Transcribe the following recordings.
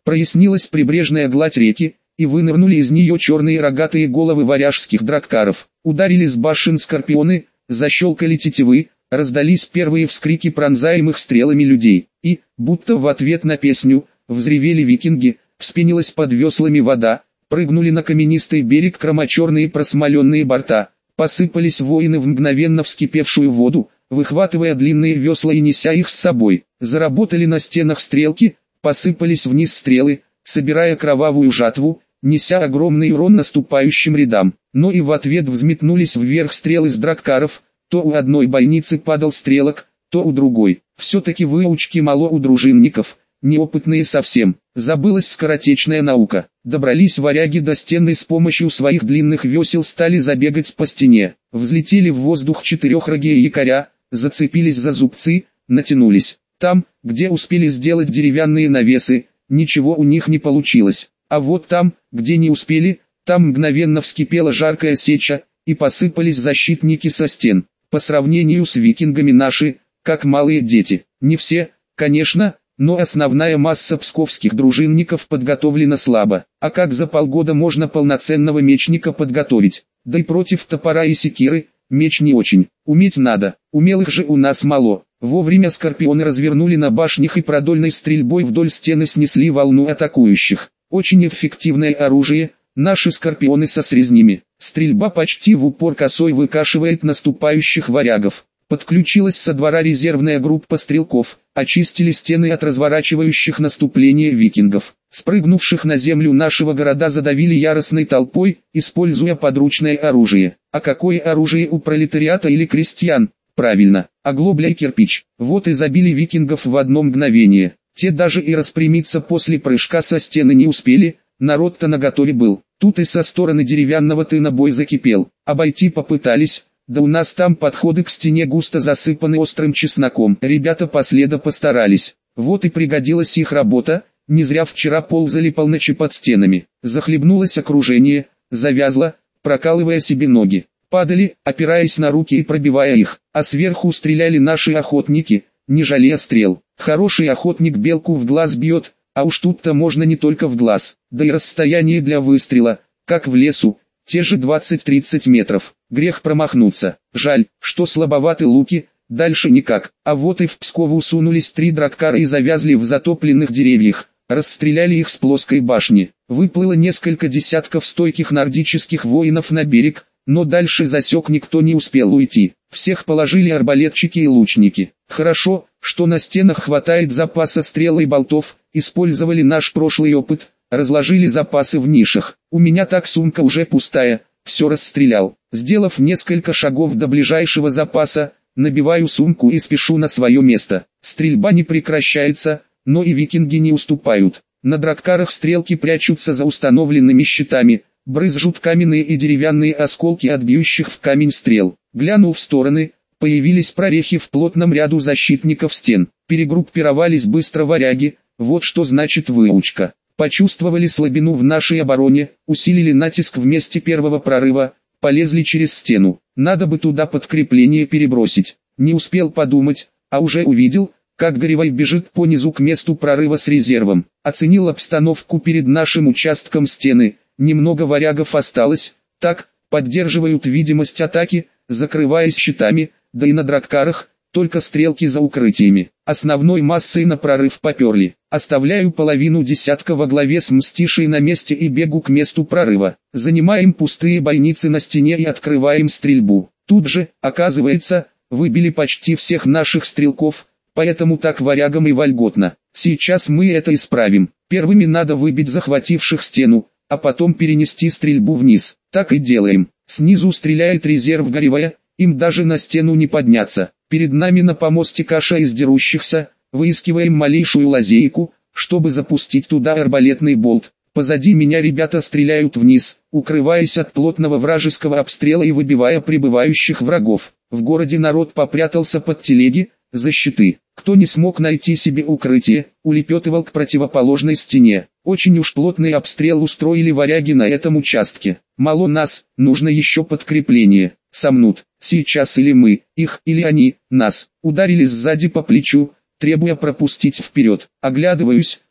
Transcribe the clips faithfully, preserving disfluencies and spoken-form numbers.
Прояснилась прибрежная гладь реки, и вынырнули из нее черные рогатые головы варяжских драккаров. Ударили с башен скорпионы, защелкали тетивы, раздались первые вскрики пронзаемых стрелами людей. И, будто в ответ на песню, взревели викинги, вспенилась под веслами вода, прыгнули на каменистый берег кромочерные просмоленные борта, посыпались воины в мгновенно вскипевшую воду, выхватывая длинные весла и неся их с собой. Заработали на стенах стрелки, посыпались вниз стрелы, собирая кровавую жатву, неся огромный урон наступающим рядам. Но и в ответ взметнулись вверх стрелы с драккаров, то у одной бойницы падал стрелок, то у другой. Все-таки выучки мало у дружинников, неопытные совсем. Забылась скоротечная наука. Добрались варяги до стены с помощью своих длинных весел, стали забегать по стене. Взлетели в воздух четырехрогие якоря, зацепились за зубцы, натянулись. Там, где успели сделать деревянные навесы, ничего у них не получилось. А вот там, где не успели, там мгновенно вскипела жаркая сеча, и посыпались защитники со стен. По сравнению с викингами наши, как малые дети. Не все, конечно, но основная масса псковских дружинников подготовлена слабо. А как за полгода можно полноценного мечника подготовить? Да и против топора и секиры, меч не очень. Уметь надо, умелых же у нас мало. Вовремя скорпионы развернули на башнях и продольной стрельбой вдоль стены снесли волну атакующих. Очень эффективное оружие, наши скорпионы со срезнями. Стрельба почти в упор косой выкашивает наступающих варягов. Подключилась со двора резервная группа стрелков, очистили стены от разворачивающих наступление викингов. Спрыгнувших на землю нашего города задавили яростной толпой, используя подручное оружие. А какое оружие у пролетариата или крестьян? Правильно, оглобля и кирпич. Вот и забили викингов в одно мгновение. Те даже и распрямиться после прыжка со стены не успели, народ-то наготове был. Тут и со стороны деревянного тына бой закипел. Обойти попытались, да у нас там подходы к стене густо засыпаны острым чесноком. Ребята последо постарались. Вот и пригодилась их работа, не зря вчера ползали полночи под стенами. Захлебнулось окружение, завязло, прокалывая себе ноги. Падали, опираясь на руки и пробивая их, а сверху стреляли наши охотники, не жалея стрел. Хороший охотник белку в глаз бьет, а уж тут-то можно не только в глаз, да и расстояние для выстрела, как в лесу, те же двадцать-тридцать метров. Грех промахнуться. Жаль, что слабоваты луки, дальше никак. А вот и в Пскову сунулись три драккара и завязли в затопленных деревьях. Расстреляли их с плоской башни. Выплыло несколько десятков стойких нордических воинов на берег, но дальше засек никто не успел уйти. Всех положили арбалетчики и лучники. Хорошо, что на стенах хватает запаса стрел и болтов, использовали наш прошлый опыт, разложили запасы в нишах. У меня так сумка уже пустая, все расстрелял. Сделав несколько шагов до ближайшего запаса, набиваю сумку и спешу на свое место. Стрельба не прекращается, но и викинги не уступают. На драккарах стрелки прячутся за установленными щитами, брызжут каменные и деревянные осколки от бьющих в камень стрел. Глянув в стороны, появились прорехи в плотном ряду защитников стен. Перегруппировались быстро варяги, вот что значит выучка. Почувствовали слабину в нашей обороне, усилили натиск в месте первого прорыва, полезли через стену. Надо бы туда подкрепление перебросить. Не успел подумать, а уже увидел, как Горевой бежит по низу к месту прорыва с резервом. Оценил обстановку перед нашим участком стены. Немного варягов осталось, так, поддерживают видимость атаки, закрываясь щитами, да и на драккарах, только стрелки за укрытиями. Основной массой на прорыв поперли. Оставляю половину десятка во главе с Мстишей на месте и бегу к месту прорыва. Занимаем пустые бойницы на стене и открываем стрельбу. Тут же, оказывается, выбили почти всех наших стрелков, поэтому так варягам и вольготно. Сейчас мы это исправим. Первыми надо выбить захвативших стену, а потом перенести стрельбу вниз. Так и делаем. Снизу стреляет резерв Горевая, им даже на стену не подняться. Перед нами на помосте каша из дерущихся, выискиваем малейшую лазейку, чтобы запустить туда арбалетный болт. Позади меня ребята стреляют вниз, укрываясь от плотного вражеского обстрела и выбивая прибывающих врагов. В городе народ попрятался под телеги, за щиты. Кто не смог найти себе укрытие, улепетывал к противоположной стене. Очень уж плотный обстрел устроили варяги на этом участке. Мало нас, нужно еще подкрепление. Сомнут, сейчас или мы, их, или они, нас. Ударили сзади по плечу, требуя пропустить вперед. Оглядываюсь,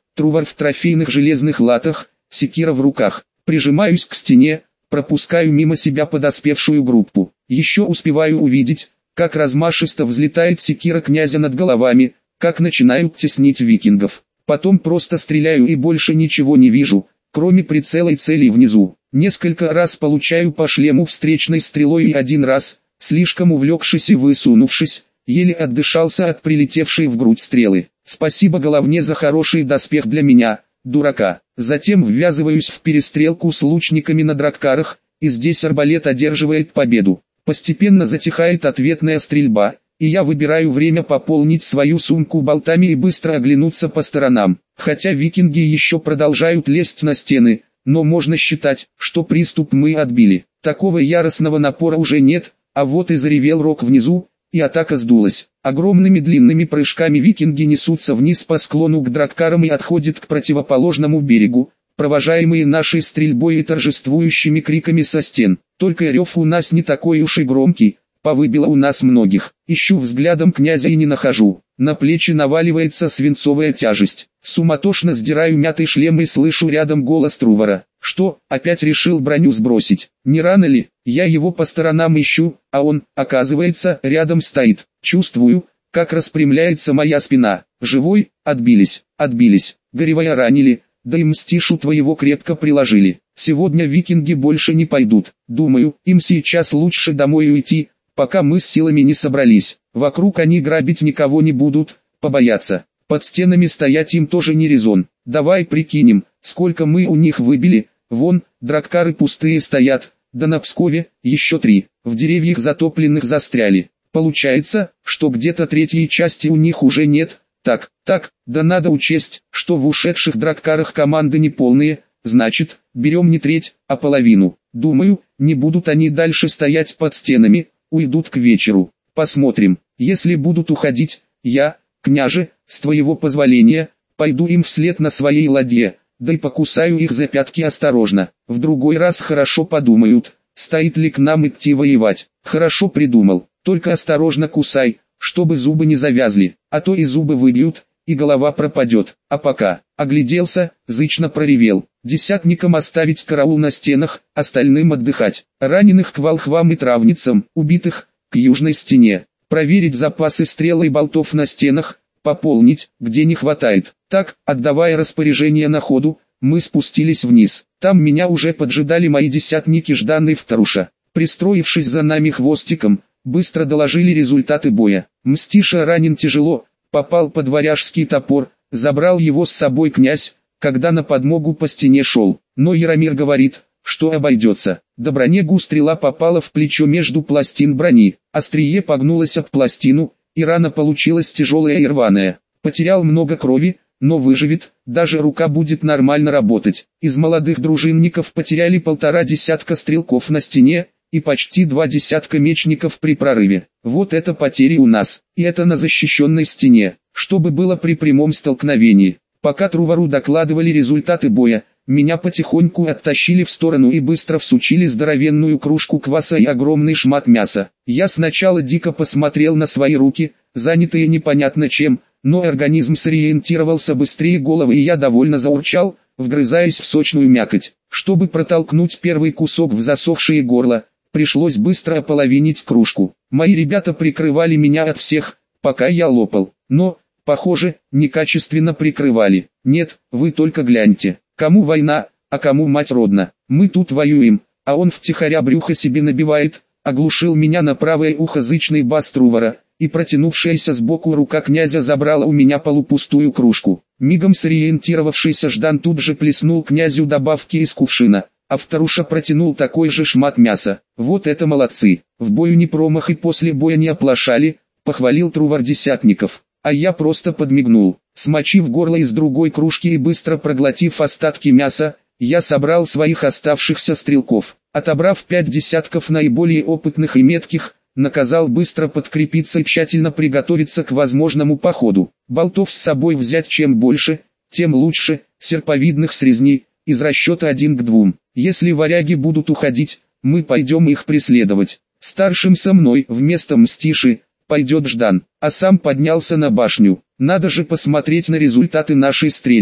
Трувор в трофейных железных латах, секира в руках. Прижимаюсь к стене, пропускаю мимо себя подоспевшую группу. Еще успеваю увидеть, как размашисто взлетает секира князя над головами, как начинают теснить викингов. Потом просто стреляю и больше ничего не вижу, кроме прицела и целей внизу. Несколько раз получаю по шлему встречной стрелой и один раз, слишком увлекшись и высунувшись, еле отдышался от прилетевшей в грудь стрелы. Спасибо головне за хороший доспех для меня, дурака. Затем ввязываюсь в перестрелку с лучниками на драккарах, и здесь арбалет одерживает победу. Постепенно затихает ответная стрельба, и я выбираю время пополнить свою сумку болтами и быстро оглянуться по сторонам. Хотя викинги еще продолжают лезть на стены, но можно считать, что приступ мы отбили. Такого яростного напора уже нет, а вот и заревел рог внизу, и атака сдулась. Огромными длинными прыжками викинги несутся вниз по склону к драккарам и отходят к противоположному берегу, провожаемые нашей стрельбой и торжествующими криками со стен. Только рев у нас не такой уж и громкий, повыбило у нас многих. Ищу взглядом князя и не нахожу. На плечи наваливается свинцовая тяжесть. Суматошно сдираю мятый шлем и слышу рядом голос Трувора. Что, опять решил броню сбросить? Не рано ли? Я его по сторонам ищу, а он, оказывается, рядом стоит. Чувствую, как распрямляется моя спина. Живой? Отбились, отбились. Горевая ранили, да и мстишу твоего крепко приложили. Сегодня викинги больше не пойдут. Думаю, им сейчас лучше домой уйти, пока мы с силами не собрались. Вокруг они грабить никого не будут, побоятся. Под стенами стоять им тоже не резон. Давай прикинем, сколько мы у них выбили. Вон, драккары пустые стоят, да на Пскове еще три. В деревьях затопленных застряли. Получается, что где-то третьей части у них уже нет. Так, так, да надо учесть, что в ушедших драккарах команды не полные. Значит, берем не треть, а половину. Думаю, не будут они дальше стоять под стенами, уйдут к вечеру. Посмотрим. Если будут уходить, я, княже, с твоего позволения, пойду им вслед на своей ладье, да и покусаю их за пятки осторожно. В другой раз хорошо подумают, стоит ли к нам идти воевать. Хорошо придумал, только осторожно кусай, чтобы зубы не завязли, а то и зубы выбьют, и голова пропадет. А пока, огляделся, зычно проревел. Десятникам оставить караул на стенах, остальным отдыхать. Раненых к волхвам и травницам, убитых, к южной стене. Проверить запасы стрел и болтов на стенах, пополнить, где не хватает. Так, отдавая распоряжение на ходу, мы спустились вниз. Там меня уже поджидали мои десятники Ждан и Вторуша. Пристроившись за нами хвостиком, быстро доложили результаты боя. Мстиша ранен тяжело, попал под варяжский топор, забрал его с собой князь, когда на подмогу по стене шел. Но Яромир говорит, что обойдется. До бронегу стрела попала в плечо между пластин брони, острие погнулось об пластину, и рана получилась тяжелая и рваная. Потерял много крови, но выживет, даже рука будет нормально работать. Из молодых дружинников потеряли полтора десятка стрелков на стене, и почти два десятка мечников при прорыве. Вот это потери у нас, и это на защищенной стене, чтобы было при прямом столкновении. Пока Трувору докладывали результаты боя, меня потихоньку оттащили в сторону и быстро всучили здоровенную кружку кваса и огромный шмат мяса. Я сначала дико посмотрел на свои руки, занятые непонятно чем, но организм сориентировался быстрее головы и я довольно заурчал, вгрызаясь в сочную мякоть. Чтобы протолкнуть первый кусок в засохшее горло, пришлось быстро ополовинить кружку. Мои ребята прикрывали меня от всех, пока я лопал, но, похоже, некачественно прикрывали. Нет, вы только гляньте, кому война, а кому мать родна. Мы тут воюем, а он втихаря брюхо себе набивает. Оглушил меня на правое ухо зычный бас Трувора, и протянувшаяся сбоку рука князя забрала у меня полупустую кружку. Мигом сориентировавшийся Ждан тут же плеснул князю добавки из кувшина, а Вторуша протянул такой же шмат мяса. Вот это молодцы, в бою не промах и после боя не оплошали, похвалил Трувор десятников. А я просто подмигнул. Смочив горло из другой кружки и быстро проглотив остатки мяса, я собрал своих оставшихся стрелков. Отобрав пять десятков наиболее опытных и метких, наказал быстро подкрепиться и тщательно приготовиться к возможному походу. Болтов с собой взять чем больше, тем лучше, серповидных с резни, из расчета один к двум. Если варяги будут уходить, мы пойдем их преследовать. Старшим со мной вместо Мстиши пойдет Ждан, а сам поднялся на башню. Надо же посмотреть на результаты нашей стрельбы.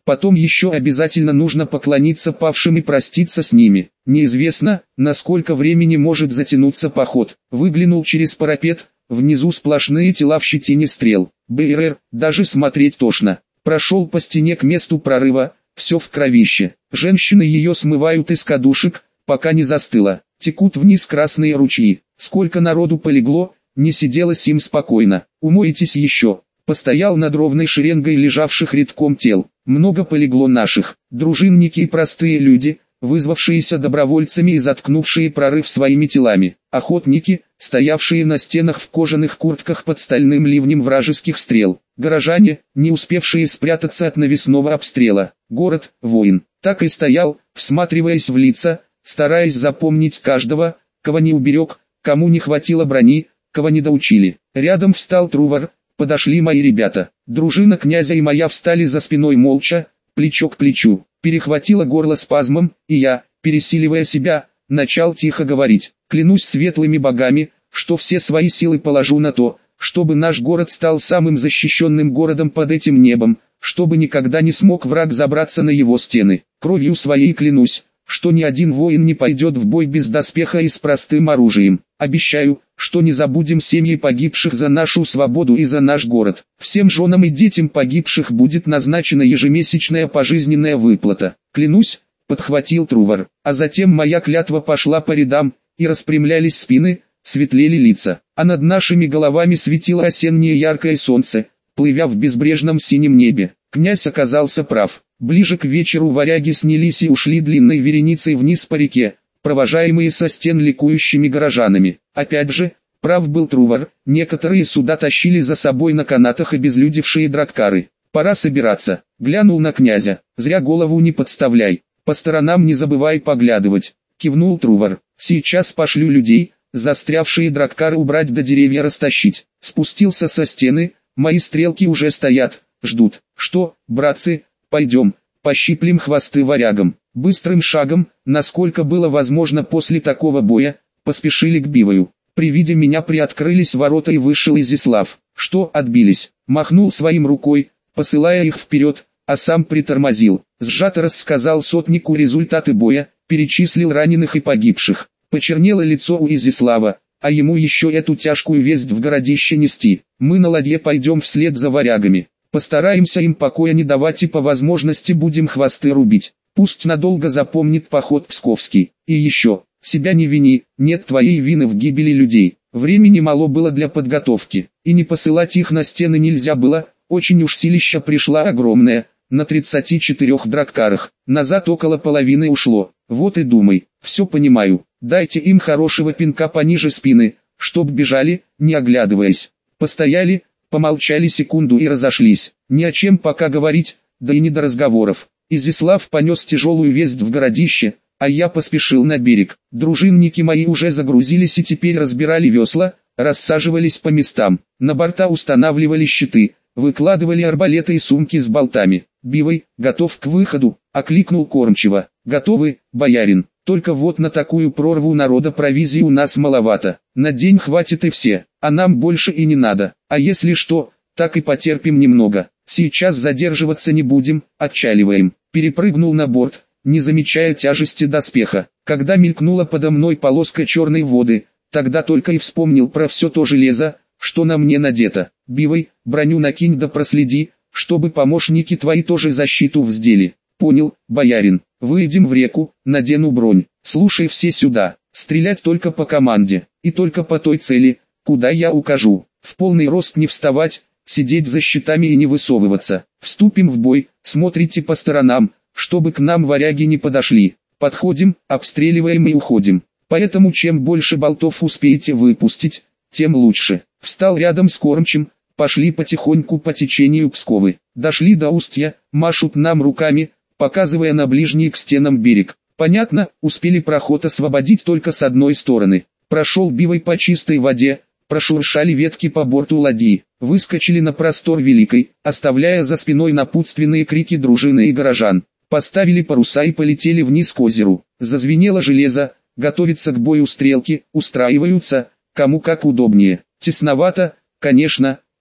Потом еще обязательно нужно поклониться павшим и проститься с ними. Неизвестно, насколько времени может затянуться поход. Выглянул через парапет, внизу сплошные тела в щетине стрел. БРР, даже смотреть тошно. Прошел по стене к месту прорыва, все в кровище. Женщины ее смывают из кадушек, пока не застыло. Текут вниз красные ручьи. Сколько народу полегло, не сиделось им спокойно. Умойтесь еще. Постоял над ровной шеренгой лежавших редком тел. Много полегло наших. Дружинники и простые люди, вызвавшиеся добровольцами и заткнувшие прорыв своими телами. Охотники, стоявшие на стенах в кожаных куртках под стальным ливнем вражеских стрел. Горожане, не успевшие спрятаться от навесного обстрела. Город, воин, так и стоял, всматриваясь в лица, стараясь запомнить каждого, кого не уберег, кому не хватило брони, кого не доучили. Рядом встал Трувор, подошли мои ребята. Дружина князя и моя встали за спиной молча, плечо к плечу. Перехватило горло спазмом, и я, пересиливая себя, начал тихо говорить. Клянусь светлыми богами, что все свои силы положу на то, чтобы наш город стал самым защищенным городом под этим небом, чтобы никогда не смог враг забраться на его стены. Кровью своей клянусь, что ни один воин не пойдет в бой без доспеха и с простым оружием. Обещаю, что не забудем семьи погибших за нашу свободу и за наш город. Всем женам и детям погибших будет назначена ежемесячная пожизненная выплата. Клянусь, подхватил Трувор. А затем моя клятва пошла по рядам, и распрямлялись спины, светлели лица. А над нашими головами светило осеннее яркое солнце, плывя в безбрежном синем небе. Князь оказался прав. Ближе к вечеру варяги снялись и ушли длинной вереницей вниз по реке, провожаемые со стен ликующими горожанами. Опять же, прав был Трувор, некоторые суда тащили за собой на канатах обезлюдевшие драккары. Пора собираться. Глянул на князя. Зря голову не подставляй. По сторонам не забывай поглядывать. Кивнул Трувор. Сейчас пошлю людей, застрявшие драккары убрать до деревья растащить. Спустился со стены, мои стрелки уже стоят, ждут. Что, братцы, пойдем, пощиплем хвосты варягам. Быстрым шагом, насколько было возможно после такого боя, поспешили к Бивою. При виде меня приоткрылись ворота и вышел Изяслав. Что, отбились? Махнул своим рукой, посылая их вперед, а сам притормозил. Сжато рассказал сотнику результаты боя, перечислил раненых и погибших. Почернело лицо у Изяслава, а ему еще эту тяжкую весть в городище нести. Мы на ладье пойдем вслед за варягами. Постараемся им покоя не давать и по возможности будем хвосты рубить. Пусть надолго запомнит поход Псковский. И еще, себя не вини, нет твоей вины в гибели людей. Времени мало было для подготовки, и не посылать их на стены нельзя было, очень уж силища пришла огромная, на тридцати четырёх драккарах. Назад около половины ушло. Вот и думай, все понимаю. Дайте им хорошего пинка пониже спины, чтоб бежали, не оглядываясь. Постояли, помолчали секунду и разошлись. Ни о чем пока говорить, да и не до разговоров. Изяслав понес тяжелую весть в городище, а я поспешил на берег. Дружинники мои уже загрузились и теперь разбирали весла, рассаживались по местам. На борта устанавливали щиты, выкладывали арбалеты и сумки с болтами. «Бивой, готов к выходу», — окликнул кормчего. «Готовы, боярин, только вот на такую прорву народа провизии у нас маловато. На день хватит и все, а нам больше и не надо. А если что, так и потерпим немного. Сейчас задерживаться не будем, отчаливаем». Перепрыгнул на борт, не замечая тяжести доспеха. Когда мелькнула подо мной полоска черной воды, тогда только и вспомнил про все то железо, что на мне надето. «Бивой, броню накинь да проследи, чтобы помощники твои тоже защиту вздели». «Понял, боярин, выйдем в реку, надену бронь. Слушай все сюда, стрелять только по команде, и только по той цели, куда я укажу. В полный рост не вставать, сидеть за щитами и не высовываться. Вступим в бой, смотрите по сторонам, чтобы к нам варяги не подошли. Подходим, обстреливаем и уходим. Поэтому чем больше болтов успеете выпустить, тем лучше». Встал рядом с кормчим, пошли потихоньку по течению Псковы. Дошли до устья, машут нам руками, показывая на ближний к стенам берег. Понятно, успели проход освободить только с одной стороны. Прошел Бивой по чистой воде, прошуршали ветки по борту ладьи, выскочили на простор великой, оставляя за спиной напутственные крики дружины и горожан. Поставили паруса и полетели вниз к озеру. Зазвенело железо, готовятся к бою стрелки, устраиваются, кому как удобнее. Тесновато, конечно,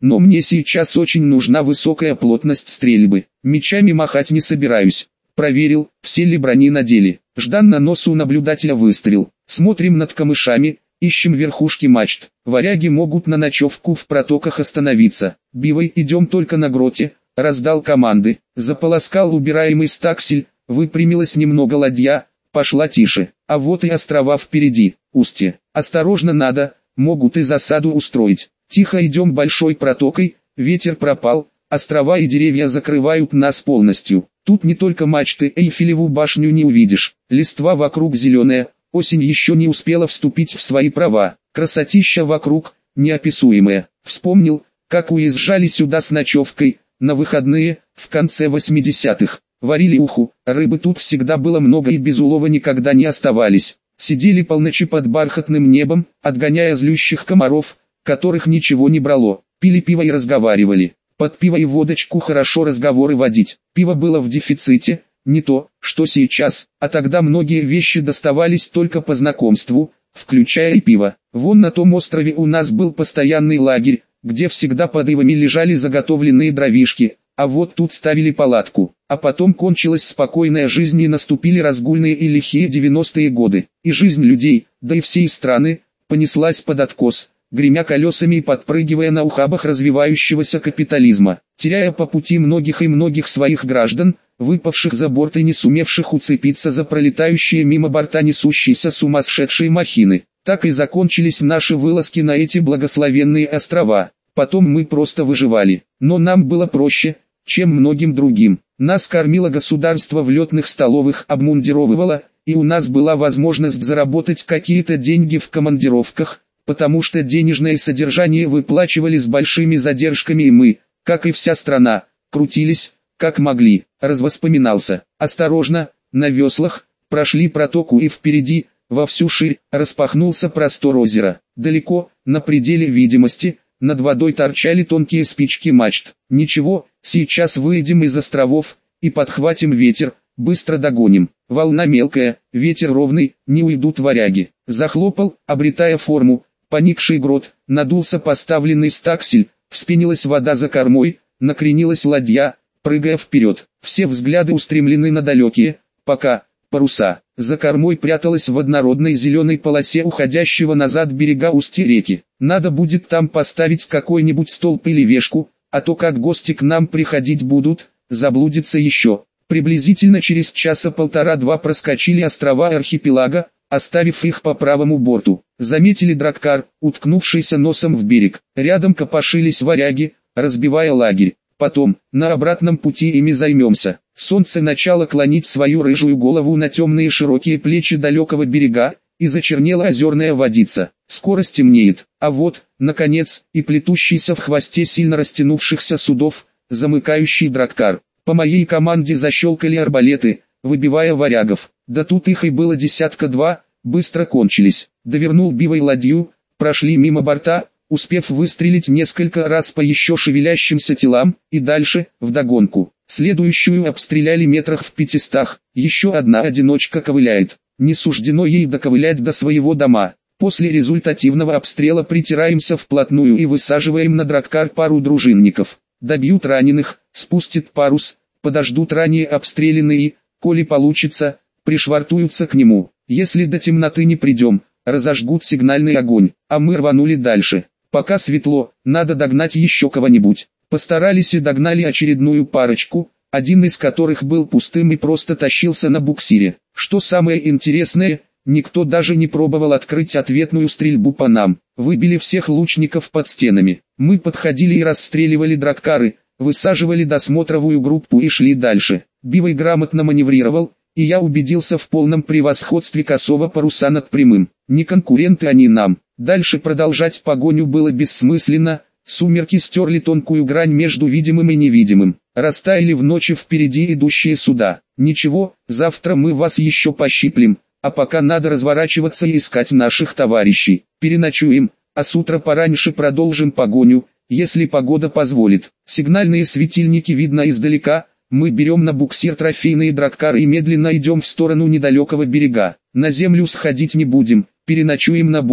но мне сейчас очень нужна высокая плотность стрельбы. Мечами махать не собираюсь. Проверил, все ли брони надели. Ждан на носу наблюдателя выстрел. Смотрим над камышами, ищем верхушки мачт. Варяги могут на ночевку в протоках остановиться. Бивой идем только на гроте. Раздал команды. Заполоскал убираемый стаксель. Выпрямилась немного ладья. Пошла тише. А вот и острова впереди. Устье. Осторожно надо. Могут и засаду устроить. Тихо идем большой протокой. Ветер пропал. Острова и деревья закрывают нас полностью. Тут не только мачты, Эйфелеву башню не увидишь. Листва вокруг зеленая, осень еще не успела вступить в свои права. Красотища вокруг, неописуемая. Вспомнил, как уезжали сюда с ночевкой, на выходные, в конце восьмидесятых. Варили уху, рыбы тут всегда было много и без улова никогда не оставались. Сидели полночи под бархатным небом, отгоняя злющих комаров, которых ничего не брало. Пили пиво и разговаривали. Под пиво и водочку хорошо разговоры водить. Пиво было в дефиците, не то, что сейчас, а тогда многие вещи доставались только по знакомству, включая и пиво. Вон на том острове у нас был постоянный лагерь, где всегда под ивами лежали заготовленные дровишки, а вот тут ставили палатку. А потом кончилась спокойная жизнь и наступили разгульные и лихие девяностые годы. И жизнь людей, да и всей страны, понеслась под откос, гремя колесами и подпрыгивая на ухабах развивающегося капитализма, теряя по пути многих и многих своих граждан, выпавших за борт и не сумевших уцепиться за пролетающие мимо борта несущиеся сумасшедшие махины. Так и закончились наши вылазки на эти благословенные острова. Потом мы просто выживали, но нам было проще, чем многим другим. Нас кормило государство в летных столовых, обмундировывало, и у нас была возможность заработать какие-то деньги в командировках, потому что денежное содержание выплачивали с большими задержками и мы, как и вся страна, крутились, как могли. Развоспоминался. Осторожно, на веслах, прошли протоку и впереди, во всю ширь, распахнулся простор озера. Далеко, на пределе видимости, над водой торчали тонкие спички мачт. Ничего, сейчас выйдем из островов, и подхватим ветер, быстро догоним. Волна мелкая, ветер ровный, не уйдут варяги. Захлопал, обретая форму. Поникший грот, надулся поставленный стаксель, вспенилась вода за кормой, накренилась ладья, прыгая вперед. Все взгляды устремлены на далекие, пока, паруса. За кормой пряталась в однородной зеленой полосе уходящего назад берега устья реки. Надо будет там поставить какой-нибудь столб или вешку, а то как гости к нам приходить будут, заблудятся еще. Приблизительно через часа полтора-два проскочили острова архипелага, оставив их по правому борту. Заметили драккар, уткнувшийся носом в берег. Рядом копошились варяги, разбивая лагерь. Потом, на обратном пути ими займемся. Солнце начало клонить свою рыжую голову на темные широкие плечи далекого берега, и зачернела озерная водица. Скоро стемнеет, а вот, наконец, и плетущийся в хвосте сильно растянувшихся судов, замыкающий драккар. По моей команде защелкали арбалеты, выбивая варягов. Да тут их и было десятка два, быстро кончились. Довернул бивой ладью, прошли мимо борта, успев выстрелить несколько раз по еще шевелящимся телам, и дальше, вдогонку. Следующую обстреляли метрах в пятистах, еще одна одиночка ковыляет. Не суждено ей доковылять до своего дома. После результативного обстрела притираемся вплотную и высаживаем на драккар пару дружинников. Добьют раненых, спустят парус, подождут ранее обстрелянные, коли получится, пришвартуются к нему. Если до темноты не придем, разожгут сигнальный огонь, а мы рванули дальше. Пока светло, надо догнать еще кого-нибудь. Постарались и догнали очередную парочку, один из которых был пустым и просто тащился на буксире. Что самое интересное, никто даже не пробовал открыть ответную стрельбу по нам. Выбили всех лучников под стенами. Мы подходили и расстреливали драккары, высаживали досмотровую группу и шли дальше. Бивой грамотно маневрировал, и я убедился в полном превосходстве косого паруса над прямым. Не конкуренты они нам. Дальше продолжать погоню было бессмысленно, сумерки стерли тонкую грань между видимым и невидимым. Растаяли в ночи впереди идущие суда. Ничего, завтра мы вас еще пощиплем, а пока надо разворачиваться и искать наших товарищей. Переночуем, а с утра пораньше продолжим погоню, если погода позволит. Сигнальные светильники видно издалека. Мы берем на буксир трофейные драккары и медленно идем в сторону недалекого берега. На землю сходить не будем, переночуем на борту.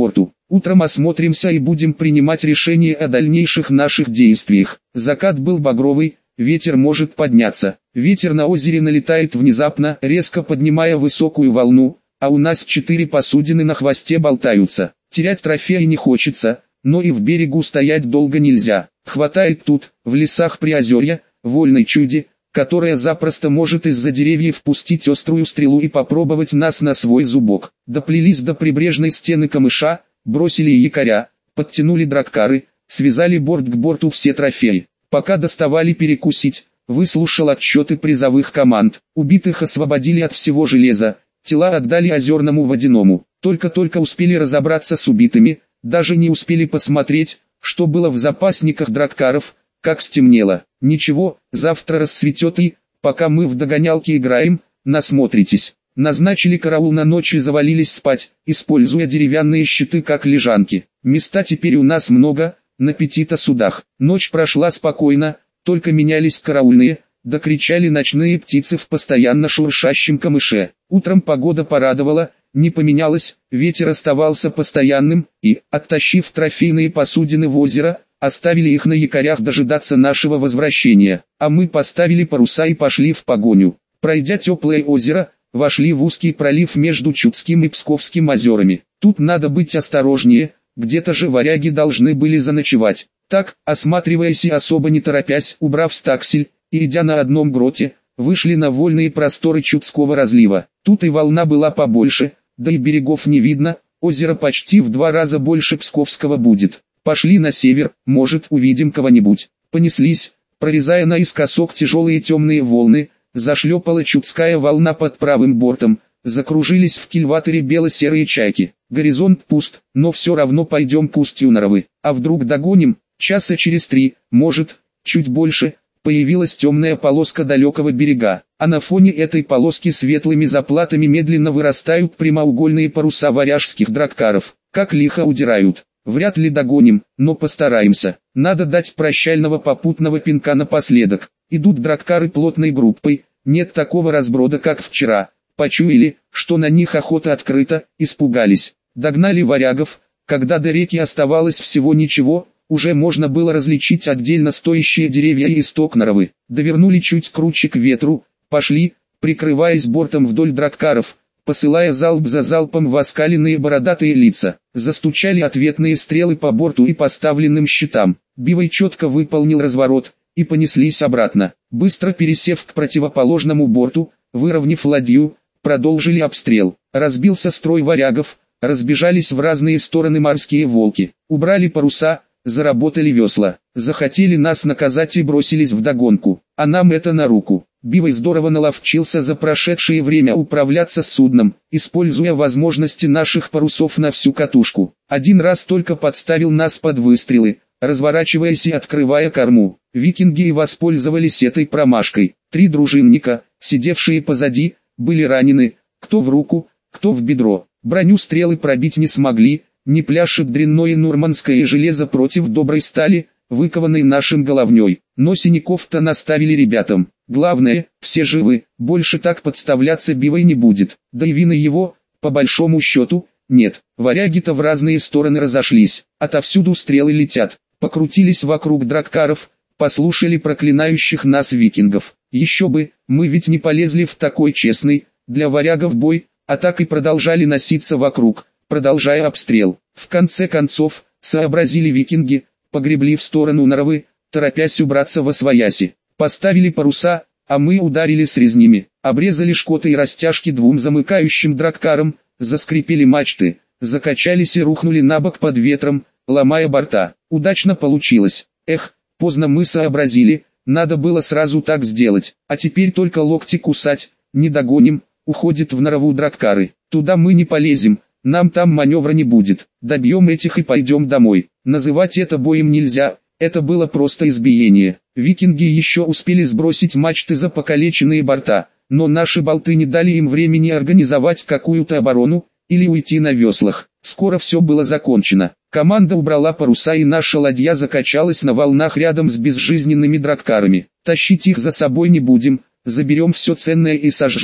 Утром осмотримся и будем принимать решение о дальнейших наших действиях. Закат был багровый, ветер может подняться. Ветер на озере налетает внезапно, резко поднимая высокую волну, а у нас четыре посудины на хвосте болтаются. Терять трофеи не хочется, но и в берегу стоять долго нельзя. Хватает тут, в лесах Приозерья, вольной чуди, которая запросто может из-за деревьев пустить острую стрелу и попробовать нас на свой зубок. Доплелись до прибрежной стены камыша, бросили якоря, подтянули драккары, связали борт к борту все трофеи. Пока доставали перекусить, выслушал отчеты призовых команд. Убитых освободили от всего железа, тела отдали озерному водяному. Только-только успели разобраться с убитыми, даже не успели посмотреть, что было в запасниках драккаров, как стемнело. Ничего, завтра расцветет и, пока мы в догонялки играем, насмотритесь. Назначили караул на ночь и завалились спать, используя деревянные щиты как лежанки. Места теперь у нас много, на пяти-то судах. Ночь прошла спокойно, только менялись караульные, да кричали ночные птицы в постоянно шуршащем камыше. Утром погода порадовала, не поменялась, ветер оставался постоянным, и, оттащив трофейные посудины в озеро, оставили их на якорях дожидаться нашего возвращения, а мы поставили паруса и пошли в погоню. Пройдя теплое озеро, вошли в узкий пролив между Чудским и Псковским озерами. Тут надо быть осторожнее, где-то же варяги должны были заночевать. Так, осматриваясь и особо не торопясь, убрав стаксель, и идя на одном гроте, вышли на вольные просторы Чудского разлива. Тут и волна была побольше, да и берегов не видно, озеро почти в два раза больше Псковского будет. Пошли на север, может увидим кого-нибудь. Понеслись, прорезая наискосок тяжелые темные волны, зашлепала Чудская волна под правым бортом, закружились в кильваторе бело-серые чайки. Горизонт пуст, но все равно пойдем к устью Наровы. А вдруг догоним, часа через три, может, чуть больше, появилась темная полоска далекого берега, а на фоне этой полоски светлыми заплатами медленно вырастают прямоугольные паруса варяжских драккаров. Как лихо удирают. Вряд ли догоним, но постараемся. Надо дать прощального попутного пинка напоследок. Идут драккары плотной группой, нет такого разброда как вчера. Почуяли, что на них охота открыта, испугались. Догнали варягов, когда до реки оставалось всего ничего, уже можно было различить отдельно стоящие деревья и исток Наровы. Довернули чуть круче к ветру, пошли, прикрываясь бортом вдоль драккаров, посылая залп за залпом в оскаленные бородатые лица. Застучали ответные стрелы по борту и поставленным щитам. Бивой четко выполнил разворот, и понеслись обратно. Быстро пересев к противоположному борту, выровняв ладью, продолжили обстрел. Разбился строй варягов, разбежались в разные стороны морские волки. Убрали паруса, заработали весла. Захотели нас наказать и бросились вдогонку. А нам это на руку. Бивой здорово наловчился за прошедшее время управляться с судном, используя возможности наших парусов на всю катушку. Один раз только подставил нас под выстрелы, разворачиваясь и открывая корму. Викинги и воспользовались этой промашкой. Три дружинника, сидевшие позади, были ранены, кто в руку, кто в бедро. Броню стрелы пробить не смогли, не пляшет дрянное нурманское железо против доброй стали, выкованной нашим головней. Но синяков-то наставили ребятам. Главное, все живы, больше так подставляться Бивой не будет. Да и вины его, по большому счету, нет. Варяги-то в разные стороны разошлись, отовсюду стрелы летят. Покрутились вокруг драккаров, послушали проклинающих нас викингов. Еще бы, мы ведь не полезли в такой честный, для варягов бой, а так и продолжали носиться вокруг, продолжая обстрел. В конце концов, сообразили викинги, погребли в сторону Наровы, торопясь убраться восвояси. Поставили паруса, а мы ударили с резнями, обрезали шкоты и растяжки двум замыкающим драккарам, заскрипели мачты, закачались и рухнули на бок под ветром, ломая борта. Удачно получилось. Эх, поздно мы сообразили, надо было сразу так сделать, а теперь только локти кусать, не догоним, уходит в Нарову драккары. Туда мы не полезем, нам там маневра не будет, добьем этих и пойдем домой. Называть это боем нельзя, это было просто избиение. Викинги еще успели сбросить мачты за покалеченные борта, но наши болты не дали им времени организовать какую-то оборону, или уйти на веслах. Скоро все было закончено. Команда убрала паруса и наша ладья закачалась на волнах рядом с безжизненными драккарами. Тащить их за собой не будем, заберем все ценное и сожжем.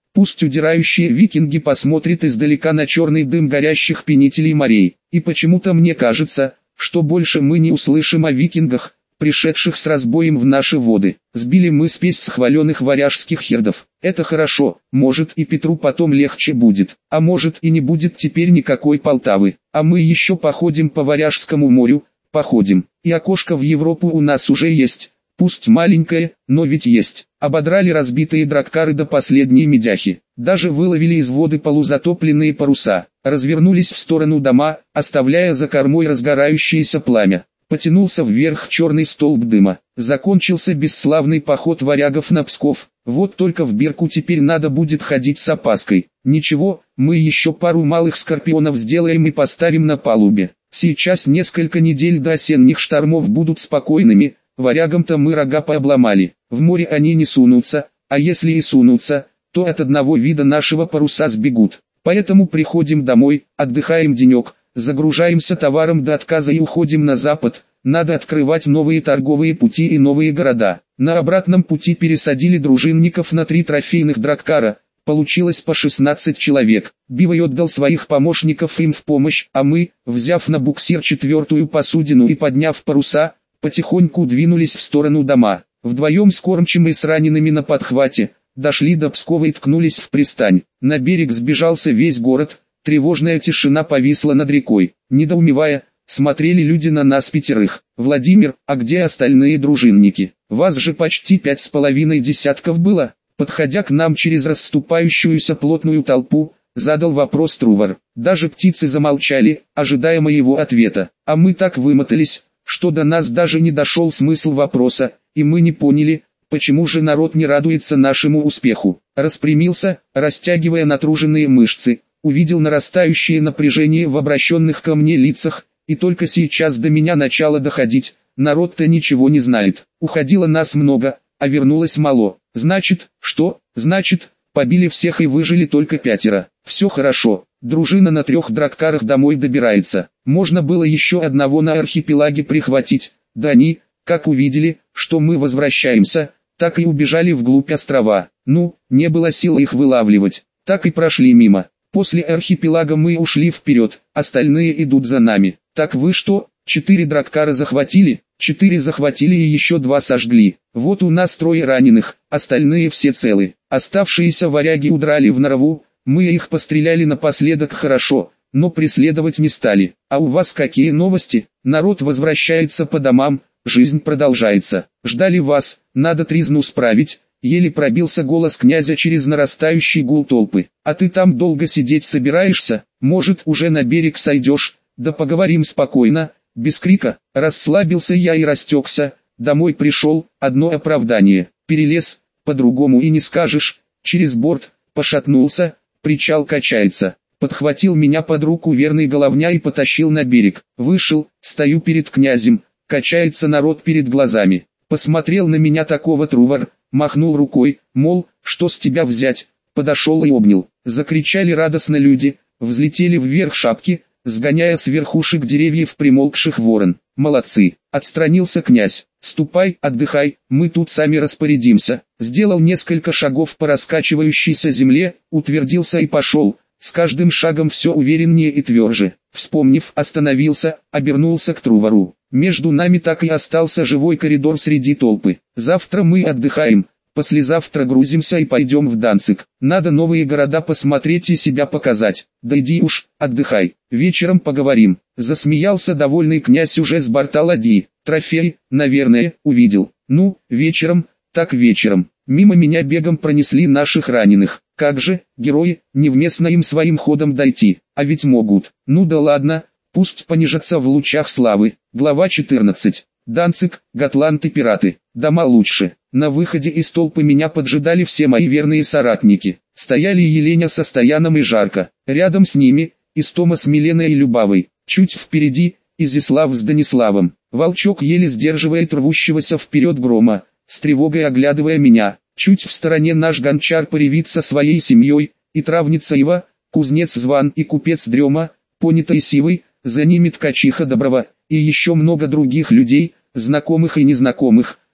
Пусть удирающие викинги посмотрят издалека на черный дым горящих пенителей морей. И почему-то мне кажется, что больше мы не услышим о викингах, пришедших с разбоем в наши воды. Сбили мы спесь с хваленых варяжских хердов. Это хорошо, может и Петру потом легче будет, а может и не будет теперь никакой Полтавы. А мы еще походим по Варяжскому морю, походим. И окошко в Европу у нас уже есть, пусть маленькое, но ведь есть. Ободрали разбитые драккары до последней медяхи. Даже выловили из воды полузатопленные паруса. Развернулись в сторону дома, оставляя за кормой разгорающееся пламя. Потянулся вверх черный столб дыма. Закончился бесславный поход варягов на Псков. Вот только в Берку теперь надо будет ходить с опаской. Ничего, мы еще пару малых скорпионов сделаем и поставим на палубе. Сейчас несколько недель до осенних штормов будут спокойными. Варягам-то мы рога пообломали. В море они не сунутся, а если и сунутся, то от одного вида нашего паруса сбегут. Поэтому приходим домой, отдыхаем денек, загружаемся товаром до отказа и уходим на запад. Надо открывать новые торговые пути и новые города. На обратном пути пересадили дружинников на три трофейных драккара. Получилось по шестнадцать человек. Бивой отдал своих помощников им в помощь, а мы, взяв на буксир четвертую посудину и подняв паруса, потихоньку двинулись в сторону дома. Вдвоем с кормчим и с ранеными на подхвате, дошли до Пскова и ткнулись в пристань. На берег сбежался весь город, тревожная тишина повисла над рекой. Недоумевая, смотрели люди на нас пятерых. «Владимир, а где остальные дружинники? Вас же почти пять с половиной десятков было?» Подходя к нам через расступающуюся плотную толпу, задал вопрос Трувор. Даже птицы замолчали, ожидая моего ответа. А мы так вымотались, что до нас даже не дошел смысл вопроса, и мы не поняли, почему же народ не радуется нашему успеху. Распрямился, растягивая натруженные мышцы, увидел нарастающее напряжение в обращенных ко мне лицах, и только сейчас до меня начало доходить, народ-то ничего не знает. Уходило нас много, а вернулось мало. Значит, что? Значит, побили всех и выжили только пятеро. Все хорошо, дружина на трех драккарах домой добирается. Можно было еще одного на архипелаге прихватить, да они, как увидели, что мы возвращаемся, так и убежали вглубь острова. Ну, не было сил их вылавливать, так и прошли мимо. После архипелага мы ушли вперед, остальные идут за нами. Так вы что, четыре драккара захватили? Четыре захватили и еще два сожгли. Вот у нас трое раненых, остальные все целы. Оставшиеся варяги удрали в норову, мы их постреляли напоследок хорошо, но преследовать не стали. А у вас какие новости? Народ возвращается по домам, жизнь продолжается. Ждали вас, надо тризну справить. Еле пробился голос князя через нарастающий гул толпы. А ты там долго сидеть собираешься? Может, уже на берег сойдешь? Да поговорим спокойно, без крика. Расслабился я и растекся. Домой пришел, одно оправдание. Перелез, по-другому и не скажешь. Через борт, пошатнулся, причал качается. Подхватил меня под руку верный головня и потащил на берег. Вышел, стою перед князем, качается народ перед глазами. Посмотрел на меня такого Трувор, махнул рукой, мол, что с тебя взять, подошел и обнял. Закричали радостно люди, взлетели вверх шапки, сгоняя с верхушек деревьев примолкших ворон. Молодцы, отстранился князь. Ступай, отдыхай, мы тут сами распорядимся. Сделал несколько шагов по раскачивающейся земле, утвердился и пошел. С каждым шагом все увереннее и тверже. Вспомнив, остановился, обернулся к Трувору. Между нами так и остался живой коридор среди толпы. Завтра мы отдыхаем, послезавтра грузимся и пойдем в Данциг. Надо новые города посмотреть и себя показать. Да иди уж, отдыхай, вечером поговорим. Засмеялся довольный князь уже с борта ладьи. Трофей, наверное, увидел. Ну, вечером, так вечером. Мимо меня бегом пронесли наших раненых. Как же, герои, невместно им своим ходом дойти, а ведь могут. Ну да ладно, пусть понижатся в лучах славы. Глава четырнадцать. Данциг, Готланд и пираты. Дома лучше. На выходе из толпы меня поджидали все мои верные соратники. Стояли Еленя со Стояном и Жарко. Рядом с ними, Истома с Миленой и Любавой. Чуть впереди, Изяслав с Даниславом. Волчок еле сдерживает рвущегося вперед Грома, с тревогой оглядывая меня. Чуть в стороне наш гончар Поревит со своей семьей, и травница Ива, кузнец Зван и купец Дрема, понятый Сивой, за ними ткачиха Доброва, и еще много других людей, знакомых и незнакомых.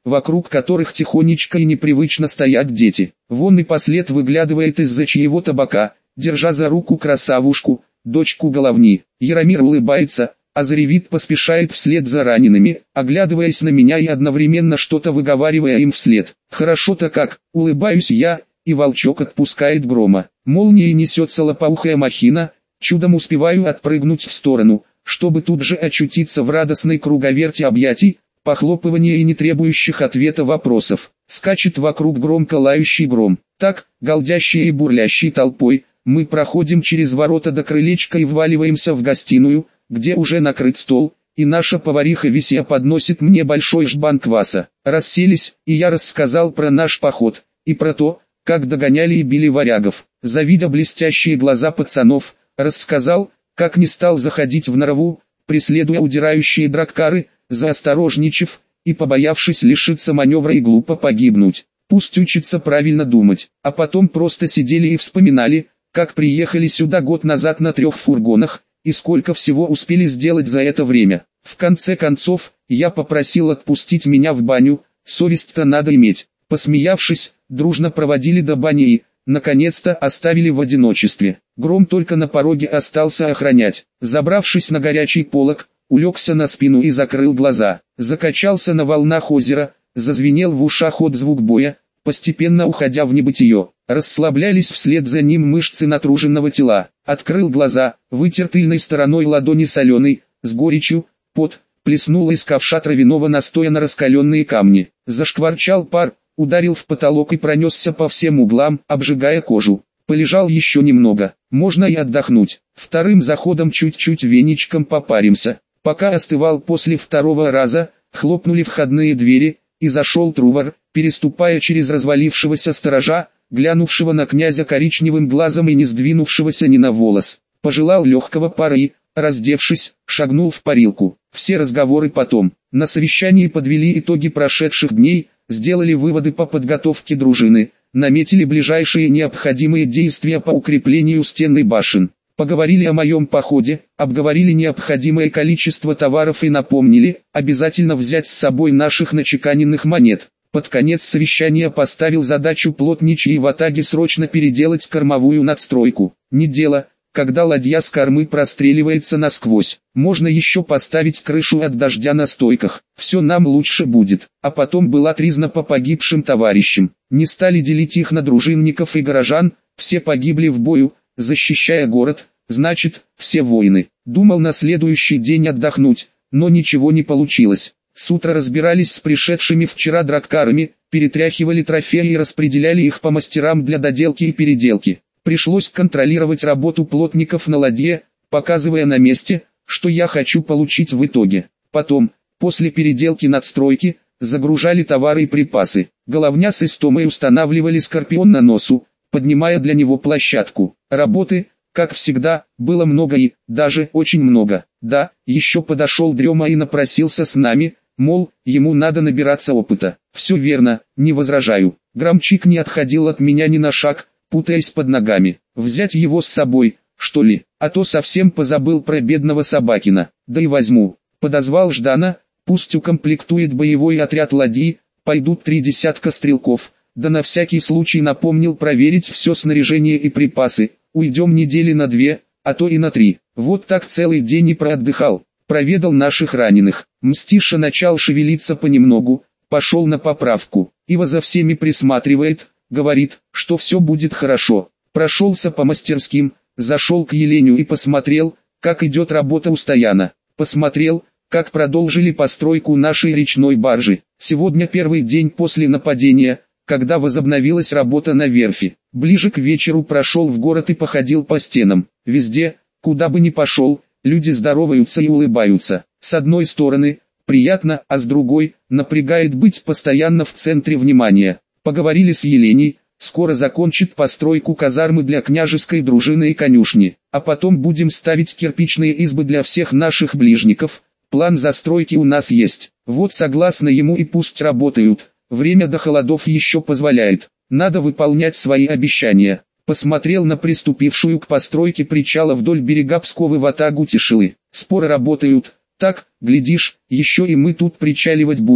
вокруг которых тихонечко и непривычно стоят дети. Вон и послед выглядывает из-за чьего-то бока, держа за руку красавушку, дочку головни. Яромир улыбается, а Заревит поспешает вслед за ранеными, оглядываясь на меня и одновременно что-то выговаривая им вслед. Хорошо-то как, улыбаюсь я, и волчок отпускает Грома. Молнией несется лопоухая махина, чудом успеваю отпрыгнуть в сторону, чтобы тут же очутиться в радостной круговерти объятий, похлопывания и не требующих ответа вопросов. Скачет вокруг громко лающий Гром. Так, галдящей и бурлящей толпой, мы проходим через ворота до крылечка и вваливаемся в гостиную, где уже накрыт стол, и наша повариха Висия подносит мне большой жбан кваса. Расселись, и я рассказал про наш поход, и про то, как догоняли и били варягов. Завидя блестящие глаза пацанов, рассказал, как не стал заходить в норову, преследуя удирающие драккары, заосторожничав и побоявшись лишиться маневра и глупо погибнуть. Пусть учится правильно думать, а потом просто сидели и вспоминали, как приехали сюда год назад на трех фургонах, и сколько всего успели сделать за это время. В конце концов, я попросил отпустить меня в баню, совесть-то надо иметь. Посмеявшись, дружно проводили до бани и, наконец-то, оставили в одиночестве. Гром только на пороге остался охранять. Забравшись на горячий полог, улегся на спину и закрыл глаза. Закачался на волнах озера, зазвенел в ушах отзвук боя, постепенно уходя в небытие. Расслаблялись вслед за ним мышцы натруженного тела. Открыл глаза, вытер тыльной стороной ладони соленый, с горечью, пот, плеснул из ковша травяного настоя на раскаленные камни. Зашкварчал пар, ударил в потолок и пронесся по всем углам, обжигая кожу. Полежал еще немного, можно и отдохнуть. Вторым заходом чуть-чуть веничком попаримся. Пока остывал после второго раза, хлопнули входные двери, и зашел Трувор, переступая через развалившегося сторожа, глянувшего на князя коричневым глазом и не сдвинувшегося ни на волос. Пожелал легкого пара и, раздевшись, шагнул в парилку. Все разговоры потом. На совещании подвели итоги прошедших дней, сделали выводы по подготовке дружины, наметили ближайшие необходимые действия по укреплению стен и башен. Поговорили о моем походе, обговорили необходимое количество товаров и напомнили, обязательно взять с собой наших начеканенных монет. Под конец совещания поставил задачу плотничьей ватаге срочно переделать кормовую надстройку. Не дело, когда ладья с кормы простреливается насквозь. Можно еще поставить крышу от дождя на стойках. Все нам лучше будет. А потом была тризна по погибшим товарищам. Не стали делить их на дружинников и горожан, все погибли в бою, защищая город, значит, все воины. Думал на следующий день отдохнуть, но ничего не получилось. С утра разбирались с пришедшими вчера драккарами, перетряхивали трофеи и распределяли их по мастерам для доделки и переделки. Пришлось контролировать работу плотников на ладье, показывая на месте, что я хочу получить в итоге. Потом, после переделки надстройки, загружали товары и припасы. Головня с Истомой устанавливали скорпион на носу, поднимая для него площадку. Работы, как всегда, было много и, даже очень много. Да, еще подошел Дрема и напросился с нами, мол, ему надо набираться опыта. Все верно, не возражаю. Громчик не отходил от меня ни на шаг, путаясь под ногами. Взять его с собой, что ли, а то совсем позабыл про бедного Собакина. Да и возьму. Подозвал Ждана, пусть укомплектует боевой отряд ладьи, пойдут три десятка стрелков. Да на всякий случай напомнил проверить все снаряжение и припасы. Уйдем недели на две, а то и на три. Вот так целый день и проотдыхал. Проведал наших раненых. Мстиша начал шевелиться понемногу, пошел на поправку. Ива за всеми присматривает, говорит, что все будет хорошо. Прошелся по мастерским, зашел к Еленю и посмотрел, как идет работа у Стояна. Посмотрел, как продолжили постройку нашей речной баржи. Сегодня первый день после нападения, когда возобновилась работа на верфи. Ближе к вечеру прошел в город и походил по стенам. Везде, куда бы ни пошел, люди здороваются и улыбаются. С одной стороны, приятно, а с другой, напрягает быть постоянно в центре внимания. Поговорили с Еленей, скоро закончит постройку казармы для княжеской дружины и конюшни. А потом будем ставить кирпичные избы для всех наших ближников. План застройки у нас есть. Вот согласно ему и пусть работают. Время до холодов еще позволяет. Надо выполнять свои обещания. Посмотрел на приступившую к постройке причала вдоль берега Псковы ватагу Тишилы. Споры работают. Так, глядишь, еще и мы тут причаливать будем.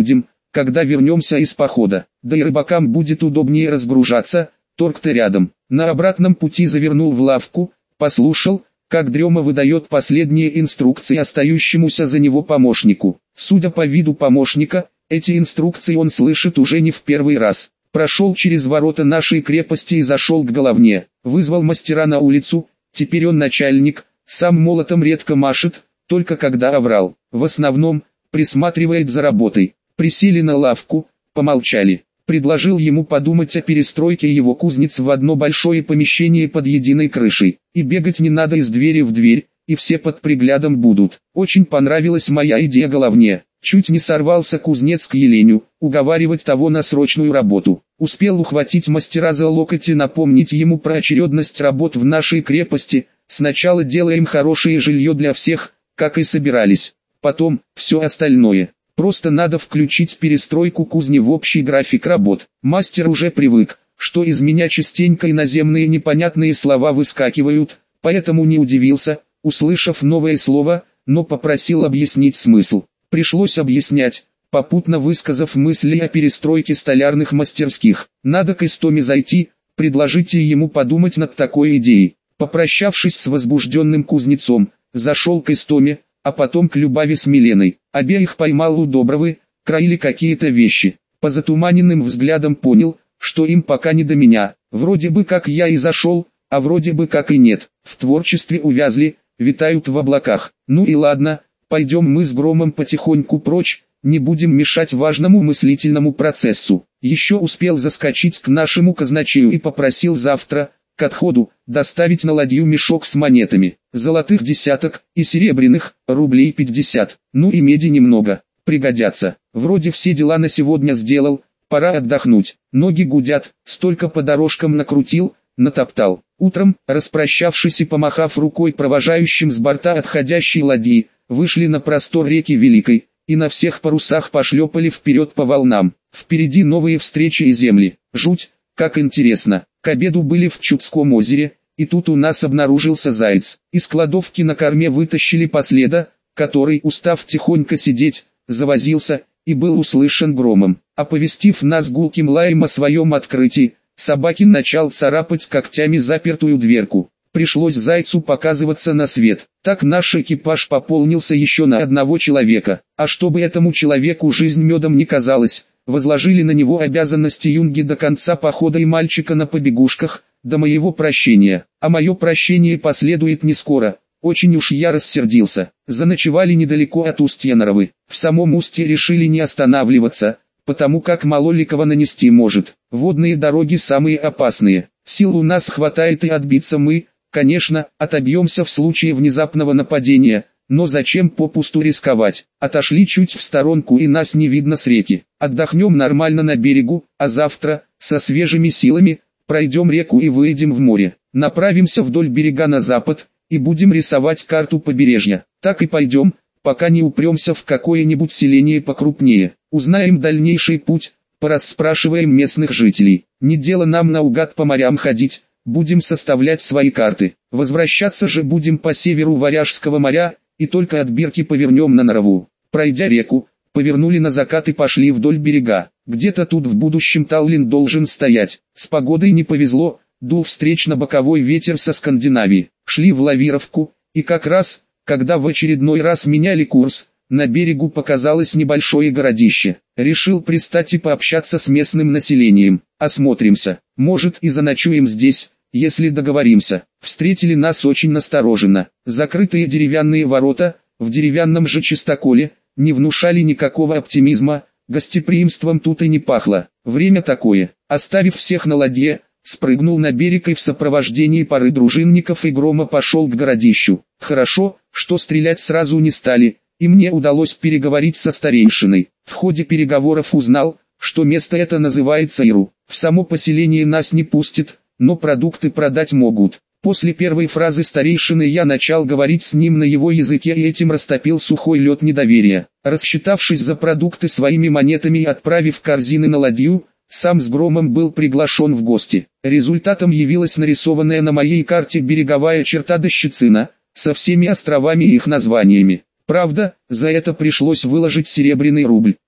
когда вернемся из похода. Да и рыбакам будет удобнее разгружаться, торг-то рядом. На обратном пути завернул в лавку, послушал, как Дрема выдает последние инструкции остающемуся за него помощнику. Судя по виду помощника, эти инструкции он слышит уже не в первый раз. Прошел через ворота нашей крепости и зашел к головне. Вызвал мастера на улицу, теперь он начальник, сам молотом редко машет, только когда оврал. В основном, присматривает за работой. Присели на лавку, помолчали. Предложил ему подумать о перестройке его кузнец в одно большое помещение под единой крышей. И бегать не надо из двери в дверь, и все под приглядом будут. Очень понравилась моя идея головне. Чуть не сорвался кузнец к Еленю, уговаривать того на срочную работу. Успел ухватить мастера за локоть и напомнить ему про очередность работ в нашей крепости. Сначала делаем хорошее жилье для всех, как и собирались. Потом, все остальное. Просто надо включить перестройку кузни в общий график работ. Мастер уже привык, что из меня частенько иноземные непонятные слова выскакивают, поэтому не удивился, услышав новое слово, но попросил объяснить смысл. Пришлось объяснять, попутно высказав мысли о перестройке столярных мастерских. Надо к Истоме зайти, предложите ему подумать над такой идеей. Попрощавшись с возбужденным кузнецом, зашел к Истоме, а потом к Любави с Миленой. Обеих поймал у Добровы, краили какие-то вещи. По затуманенным взглядам понял, что им пока не до меня. Вроде бы как я и зашел, а вроде бы как и нет. В творчестве увязли, витают в облаках. Ну и ладно, пойдем мы с Громом потихоньку прочь, не будем мешать важному мыслительному процессу. Еще успел заскочить к нашему казначею и попросил завтра, к отходу, доставить на ладью мешок с монетами. Золотых десяток, и серебряных, рублей пятьдесят. Ну и меди немного, пригодятся. Вроде все дела на сегодня сделал, пора отдохнуть. Ноги гудят, столько по дорожкам накрутил, натоптал. Утром, распрощавшись и помахав рукой провожающим с борта отходящей ладьи, вышли на простор реки Великой, и на всех парусах пошлепали вперед по волнам. Впереди новые встречи и земли. Жуть, как интересно. К обеду были в Чудском озере, и тут у нас обнаружился заяц. Из кладовки на корме вытащили последа, который, устав тихонько сидеть, завозился, и был услышан Громом. Оповестив нас гулким лаем о своем открытии, Собакин начал царапать когтями запертую дверку. Пришлось зайцу показываться на свет. Так наш экипаж пополнился еще на одного человека. А чтобы этому человеку жизнь медом не казалась, возложили на него обязанности юнги до конца похода и мальчика на побегушках, до моего прощения. А мое прощение последует не скоро. Очень уж я рассердился. Заночевали недалеко от Устья-Норовы. В самом Устье решили не останавливаться, потому как мало ли кого нанести может. Водные дороги самые опасные. Сил у нас хватает и отбиться мы, конечно, отобьемся в случае внезапного нападения. Но зачем попусту рисковать? Отошли чуть в сторонку и нас не видно с реки. Отдохнем нормально на берегу, а завтра, со свежими силами, пройдем реку и выйдем в море. Направимся вдоль берега на запад, и будем рисовать карту побережья. Так и пойдем, пока не упремся в какое-нибудь селение покрупнее. Узнаем дальнейший путь, порасспрашиваем местных жителей. Не дело нам наугад по морям ходить, будем составлять свои карты. Возвращаться же будем по северу Варяжского моря, и только от Бирки повернем на Норову. Пройдя реку, повернули на закат и пошли вдоль берега. Где-то тут в будущем Таллин должен стоять. С погодой не повезло, дул встречно-боковой ветер со Скандинавии. Шли в Лавировку, и как раз, когда в очередной раз меняли курс, на берегу показалось небольшое городище. Решил пристать и пообщаться с местным населением. Осмотримся, может и заночуем здесь, если договоримся. Встретили нас очень настороженно. Закрытые деревянные ворота, в деревянном же чистоколе, не внушали никакого оптимизма, гостеприимством тут и не пахло. Время такое. Оставив всех на ладье, спрыгнул на берег и в сопровождении пары дружинников и Грома пошел к городищу. Хорошо, что стрелять сразу не стали, и мне удалось переговорить со старейшиной. В ходе переговоров узнал, что место это называется Иру. В само поселение нас не пустят, но продукты продать могут. После первой фразы старейшины я начал говорить с ним на его языке и этим растопил сухой лед недоверия. Рассчитавшись за продукты своими монетами и отправив корзины на ладью, сам с Громом был приглашен в гости. Результатом явилась нарисованная на моей карте береговая черта Дощицина, со всеми островами и их названиями. Правда, за это пришлось выложить серебряный рубль.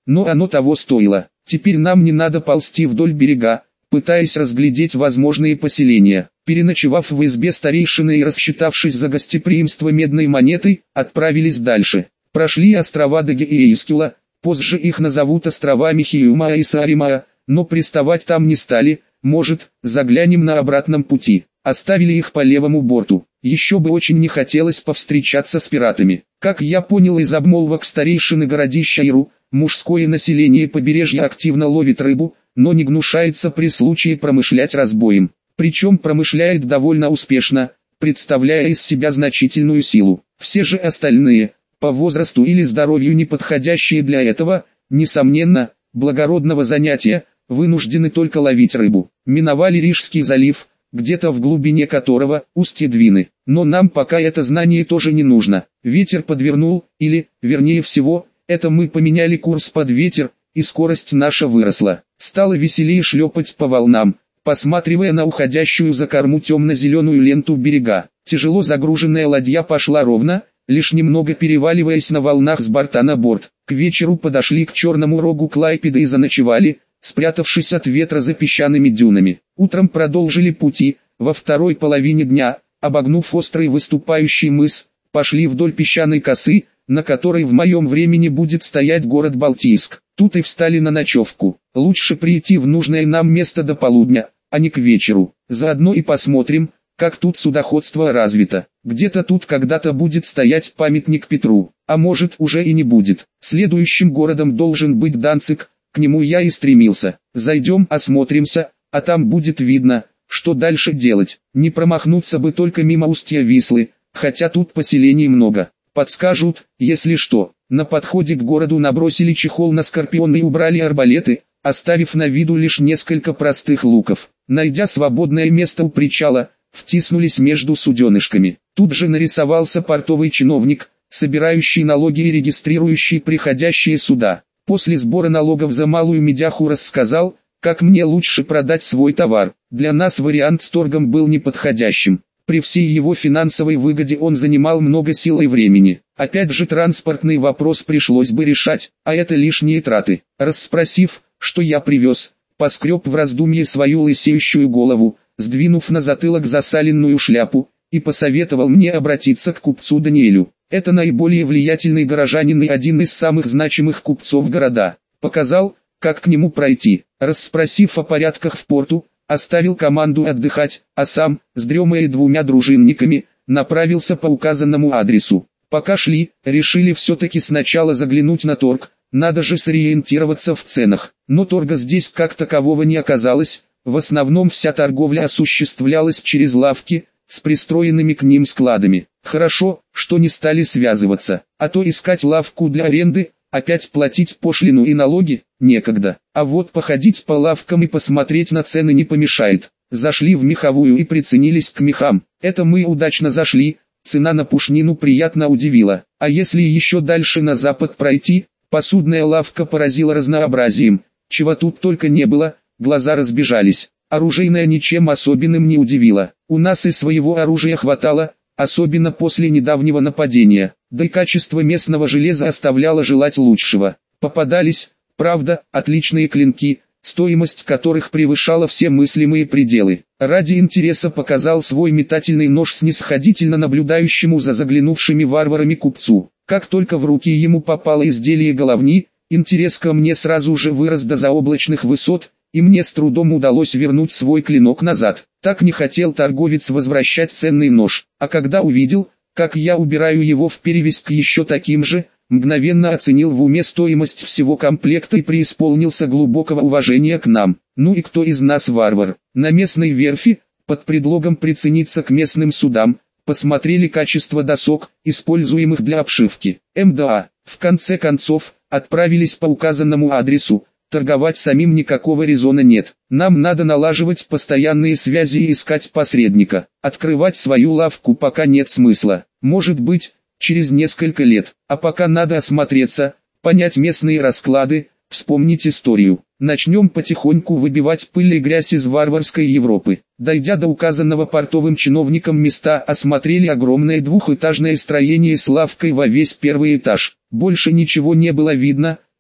но оно того стоило. Теперь нам не надо ползти вдоль берега, пытаясь разглядеть возможные поселения. Переночевав в избе старейшины и рассчитавшись за гостеприимство медной монетой, отправились дальше. Прошли острова Деги и Искюла, позже их назовут островами Хиюма и Сааримаа, но приставать там не стали. Может, заглянем на обратном пути. Оставили их по левому борту. Еще бы очень не хотелось повстречаться с пиратами. Как я понял из обмолвок старейшины городища Иру, мужское население побережья активно ловит рыбу, но не гнушается при случае промышлять разбоем. Причем промышляет довольно успешно, представляя из себя значительную силу. Все же остальные, по возрасту или здоровью не подходящие для этого, несомненно, благородного занятия, вынуждены только ловить рыбу. Миновали Рижский залив, где-то в глубине которого устье Двины. Но нам пока это знание тоже не нужно. Ветер подвернул, или, вернее всего, это мы поменяли курс под ветер, и скорость наша выросла. Стало веселее шлепать по волнам, посматривая на уходящую за корму темно-зеленую ленту берега. Тяжело загруженная ладья пошла ровно, лишь немного переваливаясь на волнах с борта на борт. К вечеру подошли к черному рогу Клайпеды и заночевали, спрятавшись от ветра за песчаными дюнами. Утром продолжили пути, во второй половине дня, обогнув острый выступающий мыс, пошли вдоль песчаной косы, на которой в моем времени будет стоять город Балтийск. Тут и встали на ночевку. Лучше прийти в нужное нам место до полудня, а не к вечеру. Заодно и посмотрим, как тут судоходство развито. Где-то тут когда-то будет стоять памятник Петру, а может уже и не будет. Следующим городом должен быть Данциг. К нему я и стремился. Зайдем, осмотримся, а там будет видно, что дальше делать. Не промахнуться бы только мимо устья Вислы, хотя тут поселений много. Подскажут, если что. На подходе к городу набросили чехол на скорпиона и убрали арбалеты, оставив на виду лишь несколько простых луков. Найдя свободное место у причала, втиснулись между суденышками. Тут же нарисовался портовый чиновник, собирающий налоги и регистрирующий приходящие суда. После сбора налогов за малую медяху рассказал, как мне лучше продать свой товар. Для нас вариант с торгом был неподходящим. При всей его финансовой выгоде он занимал много сил и времени. Опять же транспортный вопрос пришлось бы решать, а это лишние траты. Расспросив, что я привез, поскреб в раздумье свою лысеющую голову, сдвинув на затылок засаленную шляпу, и посоветовал мне обратиться к купцу Даниэлю. Это наиболее влиятельный горожанин и один из самых значимых купцов города. Показал, как к нему пройти. Расспросив о порядках в порту, оставил команду отдыхать, а сам, с Дремой и двумя дружинниками, направился по указанному адресу. Пока шли, решили все-таки сначала заглянуть на торг, надо же сориентироваться в ценах. Но торга здесь как такового не оказалось, в основном вся торговля осуществлялась через лавки, с пристроенными к ним складами. Хорошо, что не стали связываться, а то искать лавку для аренды, опять платить пошлину и налоги, некогда. А вот походить по лавкам и посмотреть на цены не помешает. Зашли в меховую и приценились к мехам. Это мы удачно зашли, цена на пушнину приятно удивила. А если еще дальше на запад пройти, посудная лавка поразила разнообразием, чего тут только не было, глаза разбежались. Оружейная ничем особенным не удивила. У нас и своего оружия хватало, особенно после недавнего нападения, да и качество местного железа оставляло желать лучшего. Попадались, правда, отличные клинки, стоимость которых превышала все мыслимые пределы. Ради интереса показал свой метательный нож снисходительно наблюдающему за заглянувшими варварами купцу. Как только в руки ему попало изделие головни, интерес ко мне сразу же вырос до заоблачных высот, и мне с трудом удалось вернуть свой клинок назад. Так не хотел торговец возвращать ценный нож, а когда увидел, как я убираю его в перевязь к еще таким же, мгновенно оценил в уме стоимость всего комплекта и преисполнился глубокого уважения к нам. Ну и кто из нас варвар? На местной верфи, под предлогом прицениться к местным судам, посмотрели качество досок, используемых для обшивки. МДА, в конце концов, отправились по указанному адресу. Торговать самим никакого резона нет. Нам надо налаживать постоянные связи и искать посредника. Открывать свою лавку пока нет смысла. Может быть, через несколько лет. А пока надо осмотреться, понять местные расклады, вспомнить историю. Начнем потихоньку выбивать пыль и грязь из варварской Европы. Дойдя до указанного портовым чиновникам места, осмотрели огромное двухэтажное строение с лавкой во весь первый этаж. Больше ничего не было видно,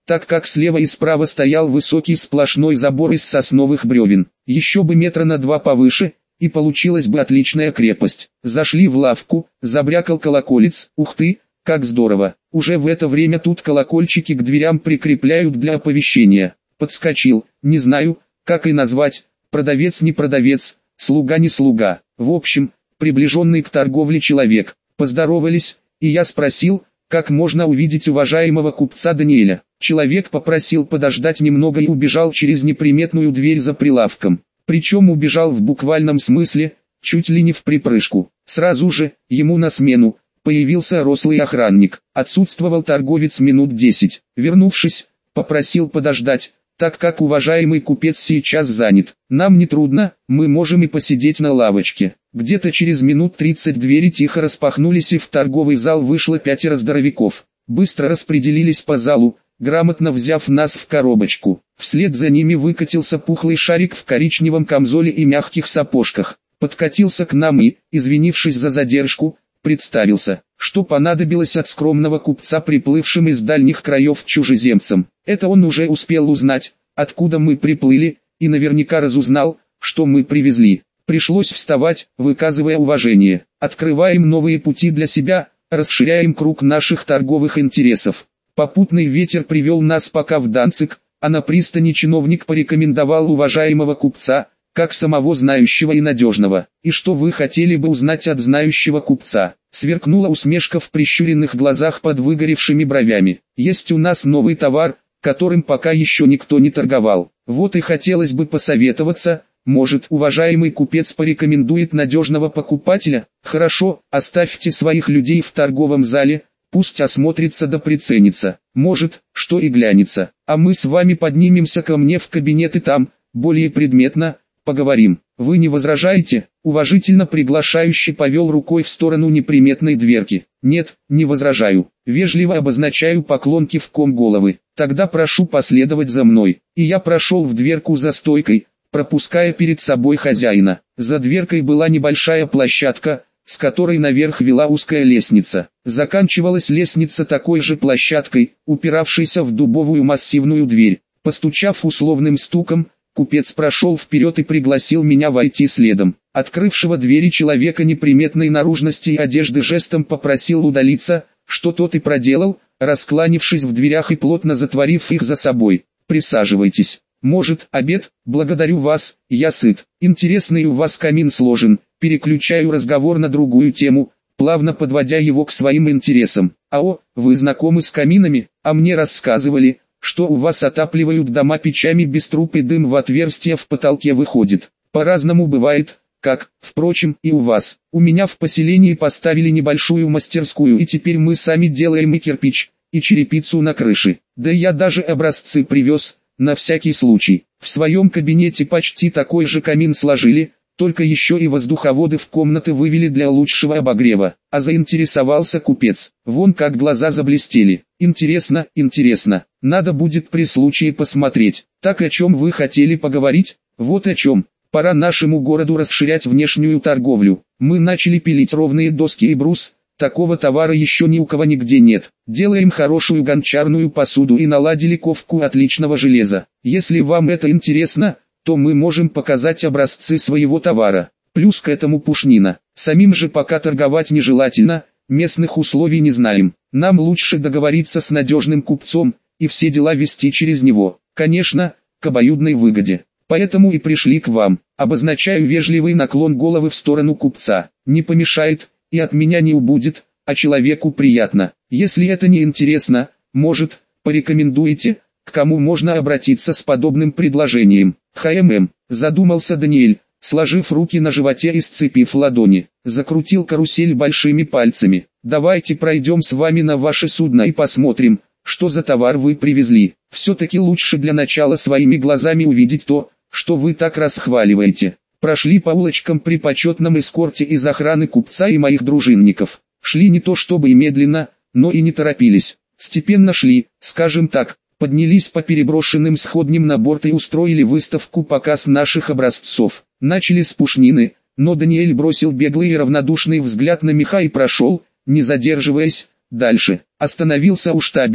так как слева и справа стоял высокий сплошной забор из сосновых бревен. Еще бы метра на два повыше, и получилась бы отличная крепость. Зашли в лавку, забрякал колоколец, ух ты, как здорово. Уже в это время тут колокольчики к дверям прикрепляют для оповещения. Подскочил, не знаю, как и назвать, продавец не продавец, слуга не слуга. В общем, приближенный к торговле человек. Поздоровались, и я спросил, как можно увидеть уважаемого купца Даниэля. Человек попросил подождать немного и убежал через неприметную дверь за прилавком. Причем убежал в буквальном смысле, чуть ли не в припрыжку. Сразу же, ему на смену, появился рослый охранник. Отсутствовал торговец минут десять. Вернувшись, попросил подождать, так как уважаемый купец сейчас занят. Нам не трудно, мы можем и посидеть на лавочке. Где-то через минут тридцать двери тихо распахнулись и в торговый зал вышло пятеро здоровяков. Быстро распределились по залу, грамотно взяв нас в коробочку. Вслед за ними выкатился пухлый шарик в коричневом камзоле и мягких сапожках. Подкатился к нам и, извинившись за задержку, представился, что понадобилось от скромного купца приплывшим из дальних краев чужеземцам. Это он уже успел узнать, откуда мы приплыли, и наверняка разузнал, что мы привезли. Пришлось вставать, выказывая уважение. Открываем новые пути для себя, расширяем круг наших торговых интересов. Попутный ветер привел нас пока в Данциг, а на пристани чиновник порекомендовал уважаемого купца, как самого знающего и надежного. И что вы хотели бы узнать от знающего купца? Сверкнула усмешка в прищуренных глазах под выгоревшими бровями. Есть у нас новый товар, которым пока еще никто не торговал. Вот и хотелось бы посоветоваться, может, уважаемый купец порекомендует надежного покупателя? Хорошо, оставьте своих людей в торговом зале, пусть осмотрится да приценится. Может, что и глянется. А мы с вами поднимемся ко мне в кабинет и там, более предметно, поговорим. Вы не возражаете? Уважительно приглашающий повел рукой в сторону неприметной дверки. Нет, не возражаю. Вежливо обозначаю поклон кивком головы. Тогда прошу последовать за мной. И я прошел в дверку за стойкой, пропуская перед собой хозяина. За дверкой была небольшая площадка, с которой наверх вела узкая лестница. Заканчивалась лестница такой же площадкой, упиравшейся в дубовую массивную дверь. Постучав условным стуком, купец прошел вперед и пригласил меня войти следом. Открывшего двери человека неприметной наружности и одежды жестом попросил удалиться, что тот и проделал, раскланившись в дверях и плотно затворив их за собой. «Присаживайтесь. Может, обед? Благодарю вас, я сыт. Интересный у вас камин сложен». Переключаю разговор на другую тему, плавно подводя его к своим интересам. «Ао, вы знакомы с каминами? А мне рассказывали, что у вас отапливают дома печами без труб и дым в отверстие в потолке выходит. По-разному бывает, как, впрочем, и у вас. У меня в поселении поставили небольшую мастерскую, и теперь мы сами делаем и кирпич, и черепицу на крыше. Да я даже образцы привез, на всякий случай. В своем кабинете почти такой же камин сложили, только еще и воздуховоды в комнаты вывели для лучшего обогрева. А заинтересовался купец. Вон как глаза заблестели. Интересно, интересно. Надо будет при случае посмотреть. Так о чем вы хотели поговорить? Вот о чем. Пора нашему городу расширять внешнюю торговлю. Мы начали пилить ровные доски и брус. Такого товара еще ни у кого нигде нет. Делаем хорошую гончарную посуду и наладили ковку отличного железа. Если вам это интересно, то мы можем показать образцы своего товара. Плюс к этому пушнина. Самим же пока торговать нежелательно, местных условий не знаем. Нам лучше договориться с надежным купцом, и все дела вести через него. Конечно, к обоюдной выгоде. Поэтому и пришли к вам. Обозначаю вежливый наклон головы в сторону купца. Не помешает, и от меня не убудет, а человеку приятно. Если это не интересно, может, порекомендуете, к кому можно обратиться с подобным предложением. ХММ, задумался Даниэль, сложив руки на животе и сцепив ладони. Закрутил карусель большими пальцами. Давайте пройдем с вами на ваше судно и посмотрим, что за товар вы привезли. Все-таки лучше для начала своими глазами увидеть то, что вы так расхваливаете. Прошли по улочкам при почетном эскорте из охраны купца и моих дружинников. Шли не то чтобы и медленно, но и не торопились. Степенно шли, скажем так. Поднялись по переброшенным сходням на борт и устроили выставку-показ наших образцов. Начали с пушнины, но Даниэль бросил беглый и равнодушный взгляд на меха и прошел, не задерживаясь, дальше. Остановился у штабеля,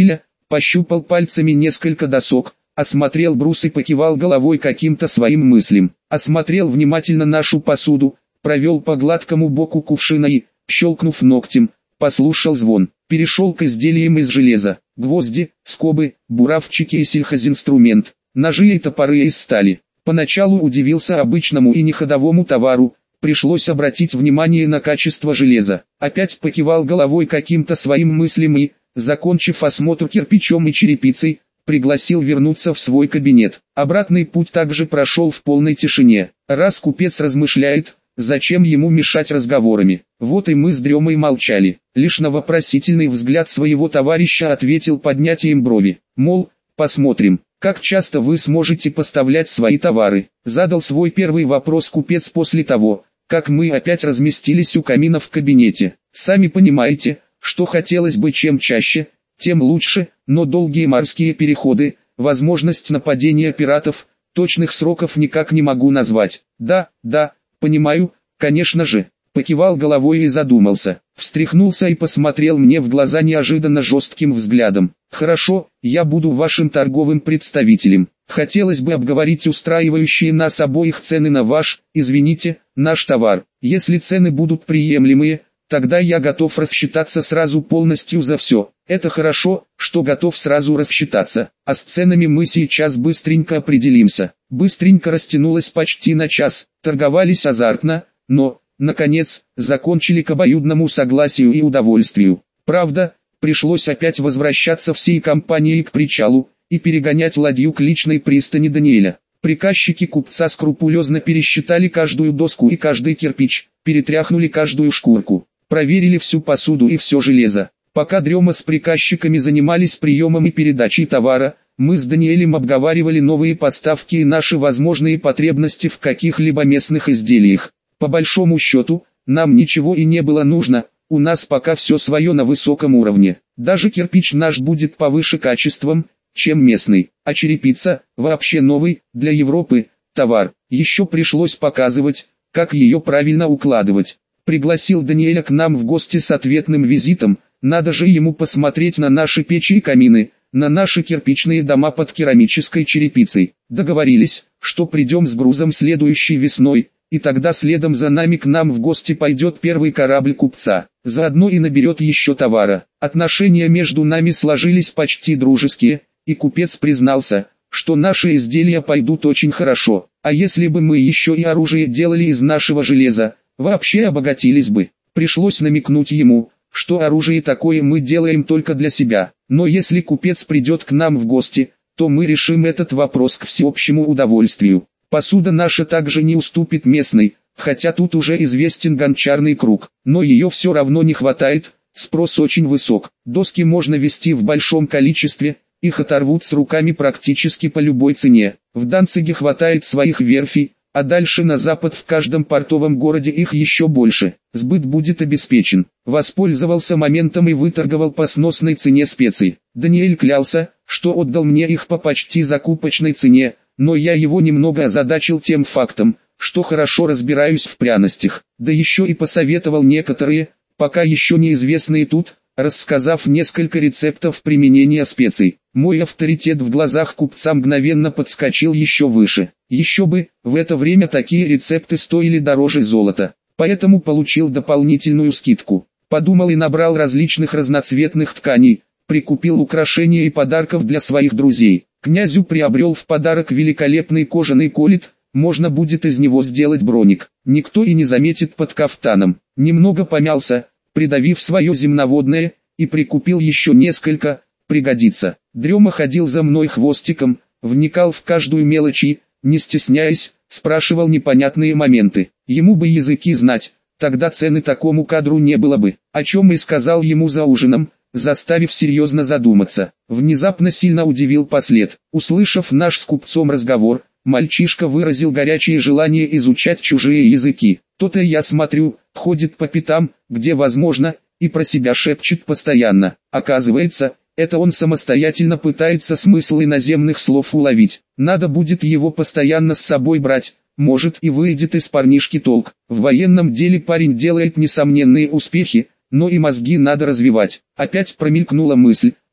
пощупал пальцами несколько досок, осмотрел брус и покивал головой каким-то своим мыслям. Осмотрел внимательно нашу посуду, провел по гладкому боку кувшина и, щелкнув ногтем, послушал звон. Перешел к изделиям из железа: гвозди, скобы, буравчики и сельхозинструмент, ножи и топоры из стали. Поначалу удивился обычному и неходовому товару, пришлось обратить внимание на качество железа. Опять покивал головой каким-то своим мыслям и, закончив осмотр кирпичом и черепицей, пригласил вернуться в свой кабинет. Обратный путь также прошел в полной тишине. Раз купец размышляет, зачем ему мешать разговорами? Вот и мы с Дремой молчали. Лишь на вопросительный взгляд своего товарища ответил поднятием брови. Мол, посмотрим, как часто вы сможете поставлять свои товары. Задал свой первый вопрос купец после того, как мы опять разместились у камина в кабинете. Сами понимаете, что хотелось бы чем чаще, тем лучше, но долгие морские переходы, возможность нападения пиратов, точных сроков никак не могу назвать. Да, да, понимаю, конечно же. Покивал головой и задумался, встряхнулся и посмотрел мне в глаза неожиданно жестким взглядом. Хорошо, я буду вашим торговым представителем. Хотелось бы обговорить устраивающие нас обоих цены на ваш, извините, наш товар. Если цены будут приемлемые, тогда я готов рассчитаться сразу полностью за все. Это хорошо, что готов сразу рассчитаться, а с ценами мы сейчас быстренько определимся. Быстренько растянулось почти на час, торговались азартно, но, наконец, закончили к обоюдному согласию и удовольствию. Правда, пришлось опять возвращаться всей компанией к причалу и перегонять ладью к личной пристани Даниэля. Приказчики купца скрупулезно пересчитали каждую доску и каждый кирпич, перетряхнули каждую шкурку, проверили всю посуду и все железо. Пока Дрема с приказчиками занимались приемом и передачей товара, мы с Даниэлем обговаривали новые поставки и наши возможные потребности в каких-либо местных изделиях. По большому счету, нам ничего и не было нужно, у нас пока все свое на высоком уровне. Даже кирпич наш будет повыше качеством, чем местный, а черепица, вообще новый, для Европы, товар. Еще пришлось показывать, как ее правильно укладывать. Пригласил Даниэля к нам в гости с ответным визитом, надо же ему посмотреть на наши печи и камины, на наши кирпичные дома под керамической черепицей. Договорились, что придем с грузом следующей весной, и тогда следом за нами к нам в гости пойдет первый корабль купца, заодно и наберет еще товара. Отношения между нами сложились почти дружеские, и купец признался, что наши изделия пойдут очень хорошо, а если бы мы еще и оружие делали из нашего железа, вообще обогатились бы. Пришлось намекнуть ему, что оружие такое мы делаем только для себя, но если купец придет к нам в гости, то мы решим этот вопрос к всеобщему удовольствию. Посуда наша также не уступит местной, хотя тут уже известен гончарный круг, но ее все равно не хватает, спрос очень высок. Доски можно везти в большом количестве, их оторвут с руками практически по любой цене. В Данциге хватает своих верфей, а дальше на запад в каждом портовом городе их еще больше. Сбыт будет обеспечен. Воспользовался моментом и выторговал по сносной цене специй. Даниэль клялся, что отдал мне их по почти закупочной цене, но я его немного озадачил тем фактом, что хорошо разбираюсь в пряностях, да еще и посоветовал некоторые, пока еще неизвестные тут, рассказав несколько рецептов применения специй. Мой авторитет в глазах купца мгновенно подскочил еще выше. Еще бы, в это время такие рецепты стоили дороже золота, поэтому получил дополнительную скидку. Подумал и набрал различных разноцветных тканей, прикупил украшения и подарков для своих друзей. Князю приобрел в подарок великолепный кожаный колет, можно будет из него сделать броник, никто и не заметит под кафтаном. Немного помялся, придавив свое земноводное, и прикупил еще несколько, пригодится. Дрема ходил за мной хвостиком, вникал в каждую мелочь и, не стесняясь, спрашивал непонятные моменты. Ему бы языки знать, тогда цены такому кадру не было бы, о чем и сказал ему за ужином, заставив серьезно задуматься. Внезапно сильно удивил послед. Услышав наш с купцом разговор, мальчишка выразил горячее желание изучать чужие языки. То-то я смотрю, ходит по пятам, где возможно, и про себя шепчет постоянно. Оказывается, это он самостоятельно пытается смысл иноземных слов уловить. Надо будет его постоянно с собой брать, может и выйдет из парнишки толк. В военном деле парень делает несомненные успехи, но и мозги надо развивать. Опять промелькнула мысль,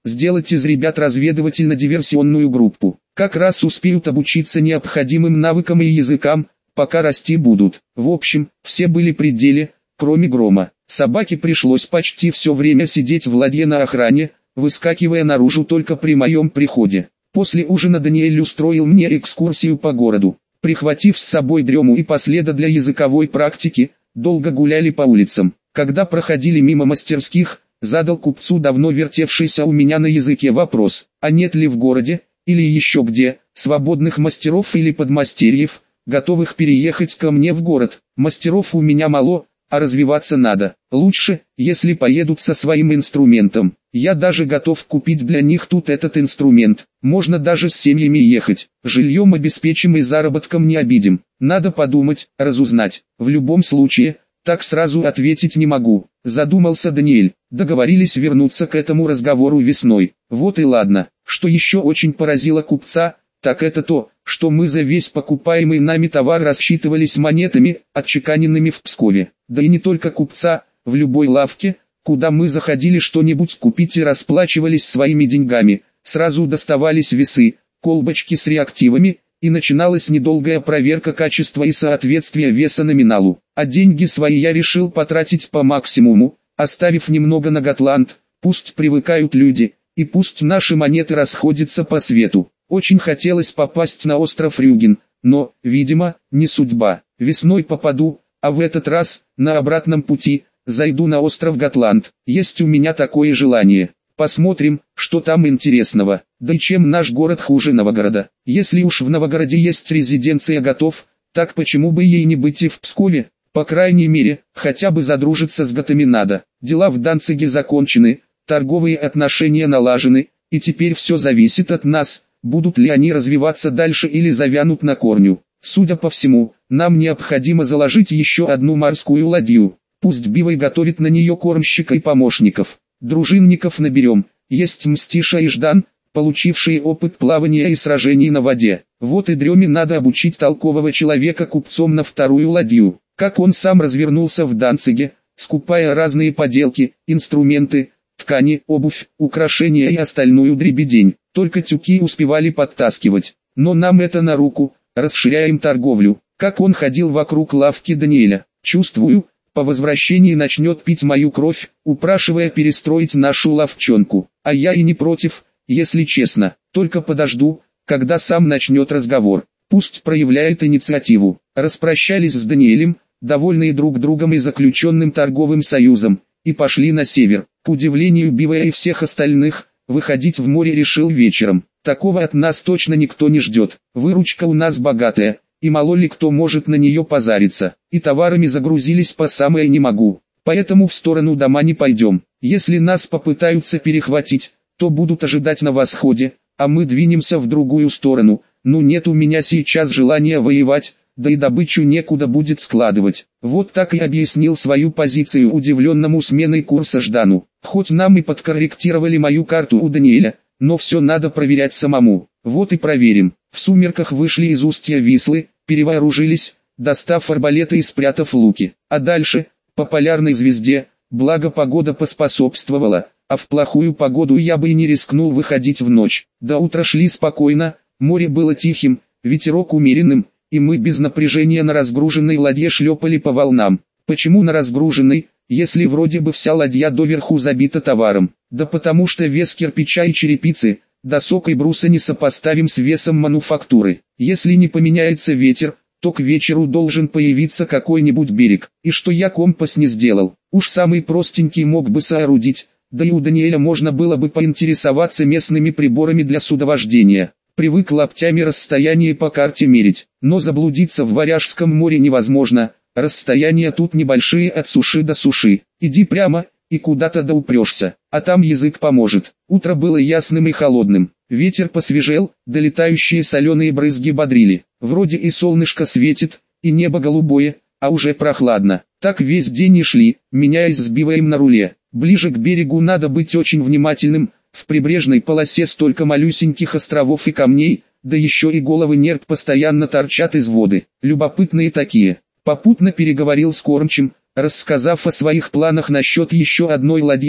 сделать из ребят разведывательно-диверсионную группу. Как раз успеют обучиться необходимым навыкам и языкам, пока расти будут. В общем, все были при деле, кроме Грома. Собаке пришлось почти все время сидеть в ладье на охране, выскакивая наружу только при моем приходе. После ужина Даниэль устроил мне экскурсию по городу. Прихватив с собой дрему и последа для языковой практики, долго гуляли по улицам. Когда проходили мимо мастерских, задал купцу давно вертевшийся у меня на языке вопрос, а нет ли в городе, или еще где, свободных мастеров или подмастерьев, готовых переехать ко мне в город. Мастеров у меня мало, а развиваться надо. Лучше, если поедут со своим инструментом. Я даже готов купить для них тут этот инструмент. Можно даже с семьями ехать. Жильем обеспечим и заработком не обидим. Надо подумать, разузнать. В любом случае, так сразу ответить не могу. Задумался Даниэль. Договорились вернуться к этому разговору весной. Вот и ладно. Что еще очень поразило купца, так это то, что мы за весь покупаемый нами товар рассчитывались монетами, отчеканенными в Пскове. Да и не только купца, в любой лавке, куда мы заходили что-нибудь купить и расплачивались своими деньгами, сразу доставались весы, колбочки с реактивами, и начиналась недолгая проверка качества и соответствия веса номиналу. А деньги свои я решил потратить по максимуму, оставив немного на Готланд, пусть привыкают люди, и пусть наши монеты расходятся по свету. Очень хотелось попасть на остров Рюген, но, видимо, не судьба. Весной попаду, а в этот раз, на обратном пути, зайду на остров Готланд. Есть у меня такое желание. Посмотрим, что там интересного. Да и чем наш город хуже Новгорода. Если уж в Новгороде есть резиденция готов, так почему бы ей не быть и в Пскове? По крайней мере, хотя бы задружиться с готами надо. Дела в Данциге закончены, торговые отношения налажены, и теперь все зависит от нас, будут ли они развиваться дальше или завянут на корню. Судя по всему, нам необходимо заложить еще одну морскую ладью. Пусть Бивой готовит на нее кормщика и помощников. Дружинников наберем. Есть Мстиша и Ждан, получившие опыт плавания и сражений на воде. Вот и Дреме надо обучить толкового человека купцом на вторую ладью. Как он сам развернулся в Данциге, скупая разные поделки, инструменты, ткани, обувь, украшения и остальную дребедень. Только тюки успевали подтаскивать. Но нам это на руку, расширяем торговлю. Как он ходил вокруг лавки Даниэля. Чувствую, по возвращении начнет пить мою кровь, упрашивая перестроить нашу лавчонку. А я и не против, если честно. Только подожду, когда сам начнет разговор. Пусть проявляет инициативу. Распрощались с Даниэлем, довольные друг другом и заключенным торговым союзом, и пошли на север. К удивлению Бивая и всех остальных, выходить в море решил вечером. Такого от нас точно никто не ждет. Выручка у нас богатая, и мало ли кто может на нее позариться. И товарами загрузились по самое не могу. Поэтому в сторону дома не пойдем. Если нас попытаются перехватить, то будут ожидать на восходе, а мы двинемся в другую сторону. Ну нет у меня сейчас желания воевать, да и добычу некуда будет складывать. Вот так и объяснил свою позицию удивленному сменой курса Ждану. Хоть нам и подкорректировали мою карту у Даниэля, но все надо проверять самому. Вот и проверим. В сумерках вышли из устья Вислы, перевооружились, достав арбалеты и спрятав луки. А дальше, по полярной звезде, благо погода поспособствовала, а в плохую погоду я бы и не рискнул выходить в ночь. До утра шли спокойно, море было тихим, ветерок умеренным, и мы без напряжения на разгруженной ладье шлепали по волнам. Почему на разгруженной, если вроде бы вся ладья доверху забита товаром? Да потому что вес кирпича и черепицы, досок и бруса не сопоставим с весом мануфактуры. Если не поменяется ветер, то к вечеру должен появиться какой-нибудь берег. И что я компас не сделал, уж самый простенький мог бы соорудить, да и у Даниэля можно было бы поинтересоваться местными приборами для судовождения. Привык локтями расстояние по карте мерить, но заблудиться в Варяжском море невозможно, расстояния тут небольшие от суши до суши. Иди прямо, и куда-то да упрешься, а там язык поможет. Утро было ясным и холодным, ветер посвежел, долетающие соленые брызги бодрили. Вроде и солнышко светит, и небо голубое, а уже прохладно. Так весь день и шли, меняясь с Биваем на руле. Ближе к берегу надо быть очень внимательным. В прибрежной полосе столько малюсеньких островов и камней, да еще и головы нерд постоянно торчат из воды. Любопытные такие. Попутно переговорил с кормчим, рассказав о своих планах насчет еще одной ладьи и,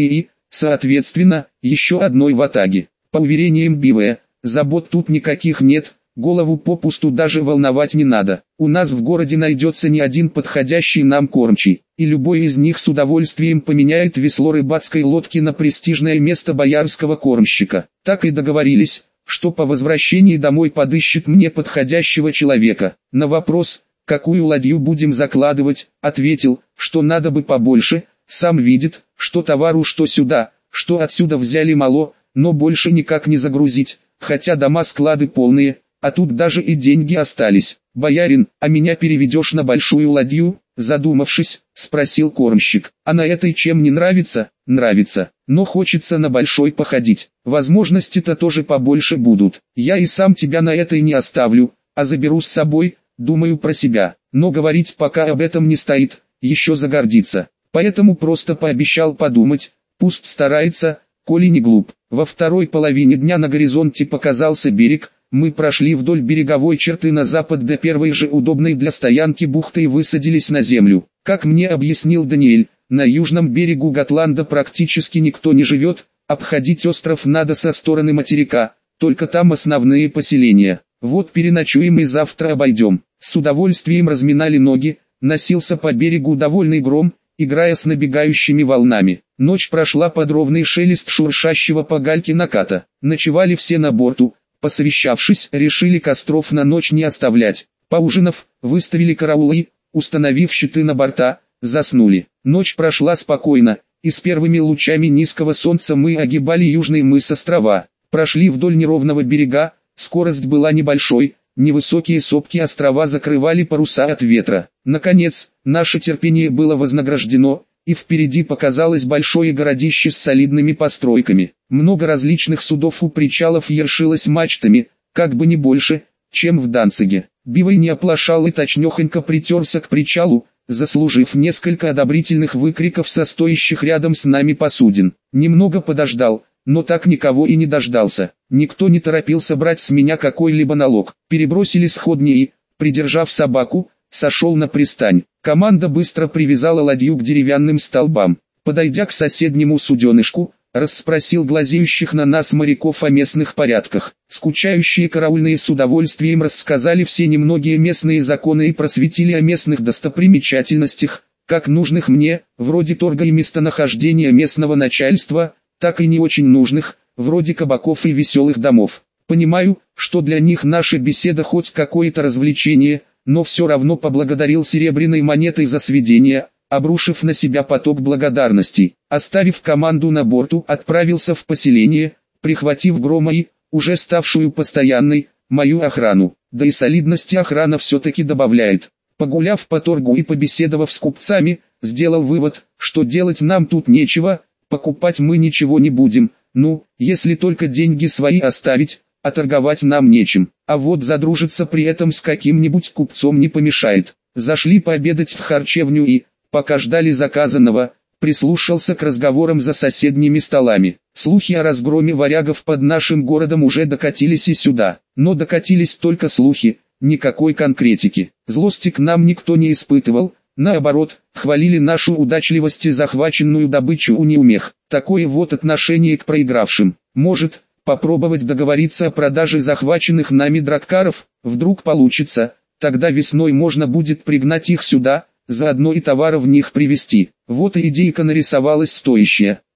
соответственно, еще одной ватаги. По уверениям Бивая, забот тут никаких нет, голову попусту даже волновать не надо. У нас в городе найдется не один подходящий нам кормчий, и любой из них с удовольствием поменяет весло рыбацкой лодки на престижное место боярского кормщика. Так и договорились, что по возвращении домой подыщет мне подходящего человека. На вопрос, какую ладью будем закладывать, ответил, что надо бы побольше, сам видит, что товару что сюда, что отсюда взяли мало, но больше никак не загрузить, хотя дома-склады полные, а тут даже и деньги остались. «Боярин, а меня переведешь на большую ладью?» Задумавшись, спросил кормщик. «А на этой чем не нравится?» «Нравится, но хочется на большой походить. Возможности-то тоже побольше будут. Я и сам тебя на этой не оставлю, а заберу с собой, думаю про себя. Но говорить пока об этом не стоит, еще загордиться. Поэтому просто пообещал подумать, пусть старается, коли не глуп». Во второй половине дня на горизонте показался берег. Мы прошли вдоль береговой черты на запад до первой же удобной для стоянки бухты и высадились на землю. Как мне объяснил Даниэль, на южном берегу Готланда практически никто не живет, обходить остров надо со стороны материка, только там основные поселения. Вот переночуем и завтра обойдем. С удовольствием разминали ноги, носился по берегу довольный гром, играя с набегающими волнами. Ночь прошла под ровный шелест шуршащего по гальке наката. Ночевали все на борту. Посовещавшись, решили костров на ночь не оставлять. Поужинав, выставили караулы, установив щиты на борта, заснули. Ночь прошла спокойно, и с первыми лучами низкого солнца мы огибали южный мыс острова. Прошли вдоль неровного берега, скорость была небольшой, невысокие сопки острова закрывали паруса от ветра. Наконец, наше терпение было вознаграждено, и впереди показалось большое городище с солидными постройками. Много различных судов у причалов ершилось мачтами, как бы не больше, чем в Данциге. Бивай не оплошал и точнёхонько притерся к причалу, заслужив несколько одобрительных выкриков со стоящих рядом с нами посудин. Немного подождал, но так никого и не дождался. Никто не торопился брать с меня какой-либо налог. Перебросили сходни и, придержав собаку, сошел на пристань. Команда быстро привязала ладью к деревянным столбам. Подойдя к соседнему суденышку, расспросил глазеющих на нас моряков о местных порядках. Скучающие караульные с удовольствием рассказали все немногие местные законы и просветили о местных достопримечательностях, как нужных мне, вроде торга и местонахождения местного начальства, так и не очень нужных, вроде кабаков и веселых домов. Понимаю, что для них наша беседа хоть какое-то развлечение, но все равно поблагодарил серебряной монетой за сведения, обрушив на себя поток благодарностей. Оставив команду на борту, отправился в поселение, прихватив Грома и, уже ставшую постоянной, мою охрану. Да и солидности охрана все-таки добавляет. Погуляв по торгу и побеседовав с купцами, сделал вывод, что делать нам тут нечего, покупать мы ничего не будем, ну, если только деньги свои оставить, а торговать нам нечем. А вот задружиться при этом с каким-нибудь купцом не помешает. Зашли пообедать в харчевню и, пока ждали заказанного, прислушался к разговорам за соседними столами. Слухи о разгроме варягов под нашим городом уже докатились и сюда. Но докатились только слухи, никакой конкретики. Злости к нам никто не испытывал, наоборот, хвалили нашу удачливость и захваченную добычу у неумех. Такое вот отношение к проигравшим. Может, попробовать договориться о продаже захваченных нами драккаров, вдруг получится, тогда весной можно будет пригнать их сюда, заодно и товары в них привезти. Вот и идейка нарисовалась стоящая.